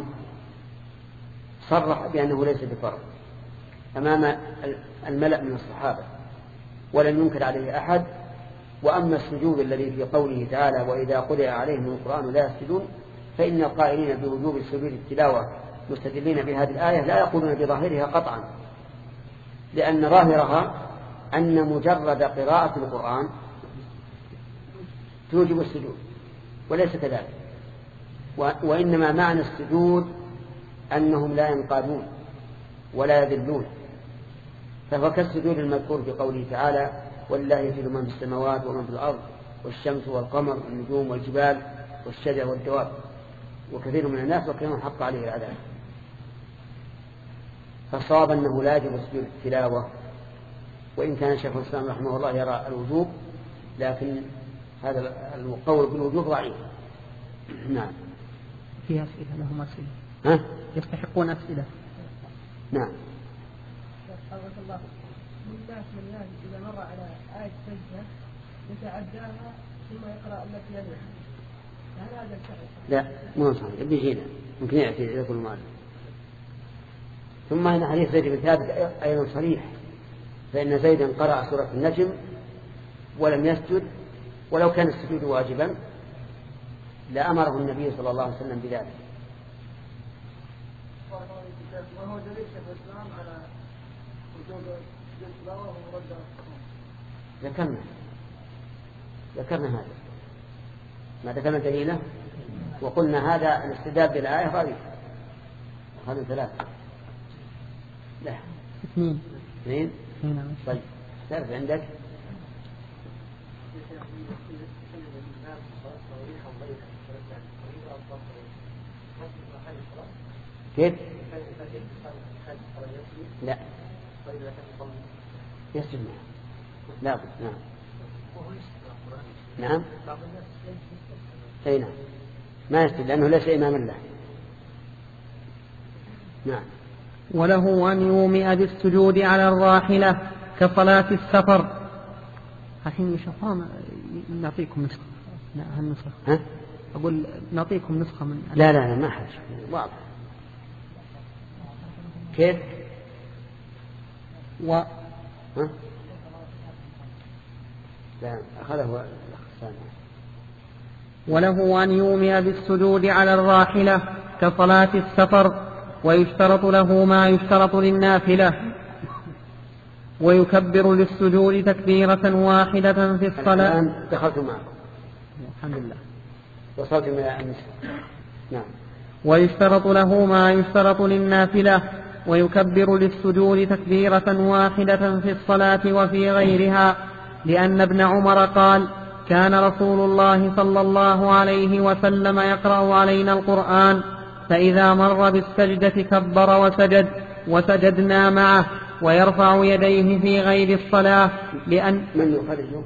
صرح بأنه ليس بفرض أمام الملأ من الصحابة، ولم ينكر عليه أحد. وأما السجود الذي في قوله تعالى: وإذا قرئ عليهم القرآن لا يسجدون، فإن القائلين بوجوب سجود التلاوة مستدلين بهذه الآية لا يقولون بظاهرها قطعا، لأن ظاهرها أن مجرد قراءة القرآن توجب السجود، وليس كذلك. وإنما معنى السجود أنهم لا ينقادون ولا يذلون، فهو كالسجود المذكور في قوله تعالى: ولله يسجد من في السماوات ومن في الأرض والشمس والقمر والنجوم والجبال والشجر والدواب وكثير من الناس وكانوا حق عليه العذاب. فالصواب أنه لا يجب سجود التلاوة، وإن كان شيخ الإسلام رحمه الله يرى الوجوب، لكن هذا القول بالوجوب ضعيف. نعم. في أسئلة لهم أسئلة. ها؟ يستحقون أسئلة. نعم. الله من الناس من الناس إذا مر على آية سجدة يتعداها ثم يقرأ التي يليها، هل هذا الشرع؟ لا، مو صحيح، بيجينا ممكن يأتي إلى كل مال. ثم هنا حديث زيد بن ثابت أيضا صريح، فإن زيدا قرأ سورة النجم ولم يسجد، ولو كان السجود واجبا لأمره النبي صلى الله عليه وسلم بذلك. وهو دليل شيخ الإسلام على وجود التلاوة ومرد ذكرنا ذكرنا هذا، ما ذكرنا دليله، وقلنا هذا الاستدلال بالآية ضعيف. هذا ثلاثة. لا اثنين. اثنين. نعم. طيب تعرف عندك كيف؟ لا يسجد معه. لا بد. نعم. نعم. أي نعم. ما يسجد لأنه ليس إماما له. نعم. وله أن يومئ بالسجود على الراحلة كصلاة السفر. الحين يشوفون نعطيكم نسخة. لا هالنسخة. ها؟ أقول نعطيكم نسخة من. لا لا لا ما حاجة. واضح. كيف؟ و. ها؟ لا أخذه الثاني. وله أن يومئ بالسجود على الراحلة كصلاة السفر، ويشترط له ما يشترط للنافلة. ويكبر للسجود تكبيرة واحدة في الصلاة. الآن دخلت معكم الحمد لله وصلت من النساء. نعم. ويشترط له ما يشترط للنافلة، ويكبر للسجود تكبيرة واحدة في الصلاة وفي غيرها، لأن ابن عمر قال: كان رسول الله صلى الله عليه وسلم يقرأ علينا القرآن، فإذا مر بالسجدة كبر وسجد وسجدنا معه، ويرفع يديه في غير الصلاة. لأن من يخرجه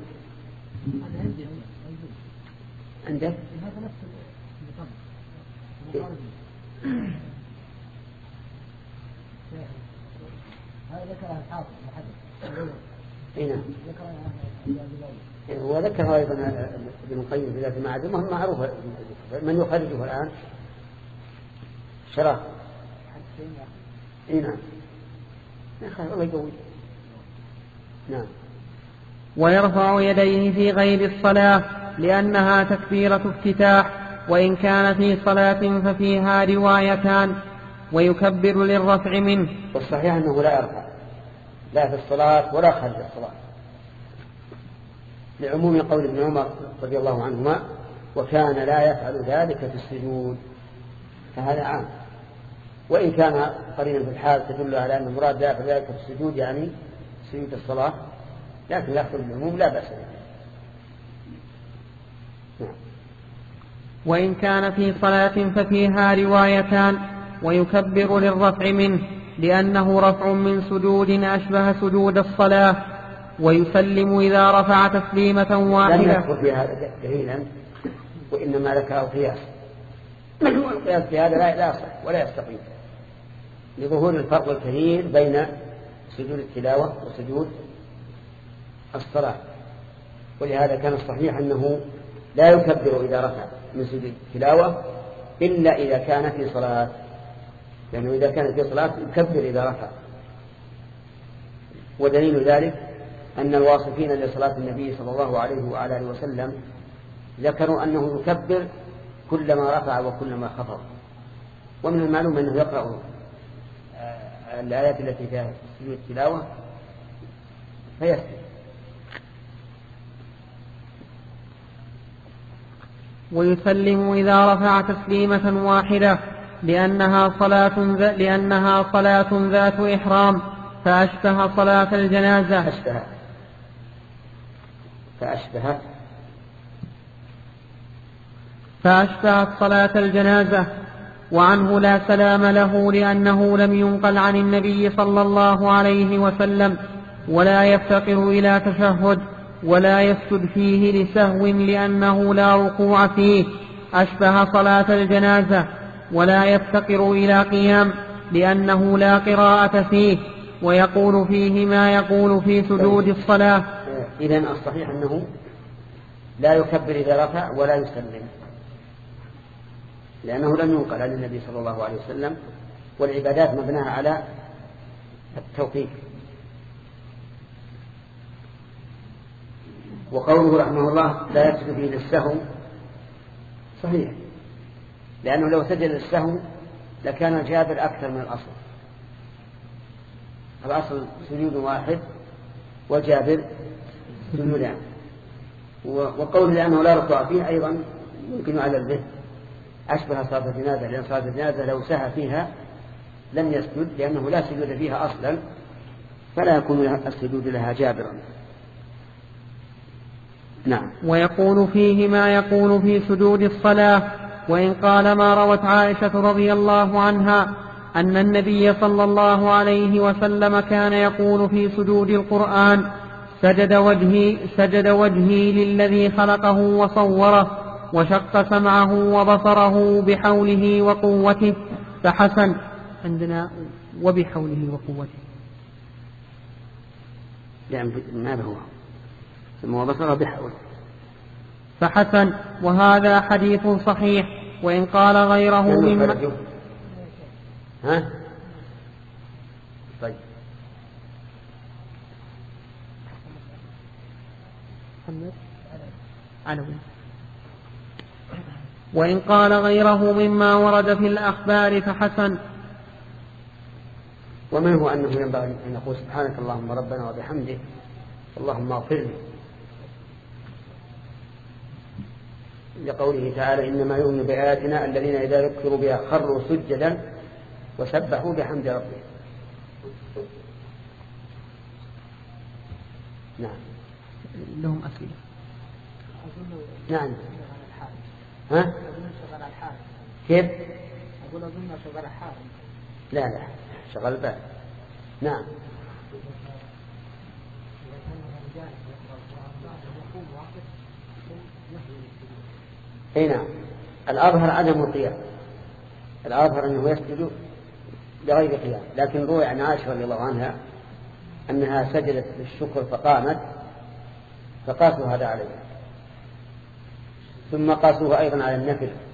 عندك؟ هنا وذكر أيضا ابن القيم في ذات المعاد معروفة. من يخرجه الآن؟ شراه. هنا الله يقوي. نعم. ويرفع يديه في غير الصلاة لأنها تكبيرة افتتاح، وإن كان في صلاة ففيها روايتان، ويكبر للرفع منه. والصحيح أنه لا يرفع لا في الصلاة ولا خارج الصلاة، لعموم قول ابن عمر رضي الله عنهما: وكان لا يفعل ذلك في السجود. فهذا عام، وإن كان قرينا في الحال تدل على أن المراد لا يفعل ذلك في السجود يعني سجود الصلاة، لكن لا يخرج العموم لا بأس به. نعم. وإن كان في صلاة ففيها روايتان، ويكبر للرفع منه لأنه رفع من سجود أشبه سجود الصلاة، ويسلم إذا رفع تسليمة واحدة. لم يذكر في هذا دليلا، وإنما ذكر القياس. القياس في هذا لا يصح ولا يستقيم، لظهور الفرق الكبير بين سجود التلاوة وسجود الصلاة. ولهذا كان الصحيح أنه لا يكبر إذا رفع من سجود التلاوة إلا إذا كان في صلاة، لأنه إذا كان في صلاة يكبر إذا رفع. ودليل ذلك أن الواصفين لصلاة النبي صلى الله عليه وعلى وسلم ذكروا أنه يكبر كلما رفع وكلما خفض. ومن المعلوم أنه يقرأ الآيات التي فيها سجود التلاوة فيسجد. ويسلم إذا رفع تسليمة واحدة لأنها صلاة لأنها صلاة ذات إحرام، فأشبه صلاة الجنازة. أشبه فأشبه فأشبهت صلاة الجنازة. وعنه لا سلام له لأنه لم ينقل عن النبي صلى الله عليه وسلم، ولا يفتقر إلى تشهد، ولا يسجد فيه لسهو لأنه لا ركوع فيه. أشبه صلاة الجنازة. ولا يفتقر إلى قيام لأنه لا قراءة فيه، ويقول فيه ما يقول في سجود الصلاة. إذن الصحيح أنه لا يكبر إذا رفع ولا يسلم، لأنه لم ينقل عن النبي صلى الله عليه وسلم، والعبادات مبناها على التوقيف. وقوله رحمه الله لا يسجد فيه للسهو صحيح، لأنه لو سجد للسهو لكان جابر أكثر من الأصل. الأصل سجود واحد وجابر سجودان. وقوله لأنه لا ركوع فيه أيضا يمكن على الذهن، أشبه صلاة الجنازة، لأن صلاة الجنازة لو سهى فيها لم يسجد، لأنه لا سجود فيها أصلا، فلا يكون السجود لها جابرا. نعم. ويقول فيه ما يقول في سجود الصلاة. وإن قال ما روت عائشة رضي الله عنها أن النبي صلى الله عليه وسلم كان يقول في سجود القرآن: سجد وجهي, سجد وجهي للذي خلقه وصوره، وشق سمعه وبصره بحوله وقوته، فحسن. عندنا وبحوله وقوته، يعني ماذا هو سمع وبصره بحوله، فحسن. وهذا حديث صحيح. وإن قال غيره مما ها طيب وإن قال غيره مما ورد في الأخبار فحسن. ومنه أنه ينبغي أن نقول سبحانك اللهم ربنا وبحمدك اللهم اغفر لي، لقوله تعالى إنما يؤمن بآياتنا الذين إذا ذكروا بها خروا سجدا وسبحوا بحمد ربهم. نعم. لهم أسئلة. نعم. ها؟ كيف؟ أقول أظن شغل حار. لا لا شغل بال. نعم. اي نعم. الأظهر عدم القيام، الأظهر أنه يسجد لغير قيام، لكن روي عن عائشة رضي الله عنها أنها سجدت للشكر فقامت فقاسوا هذا عليه، ثم قاسوه أيضا على النفل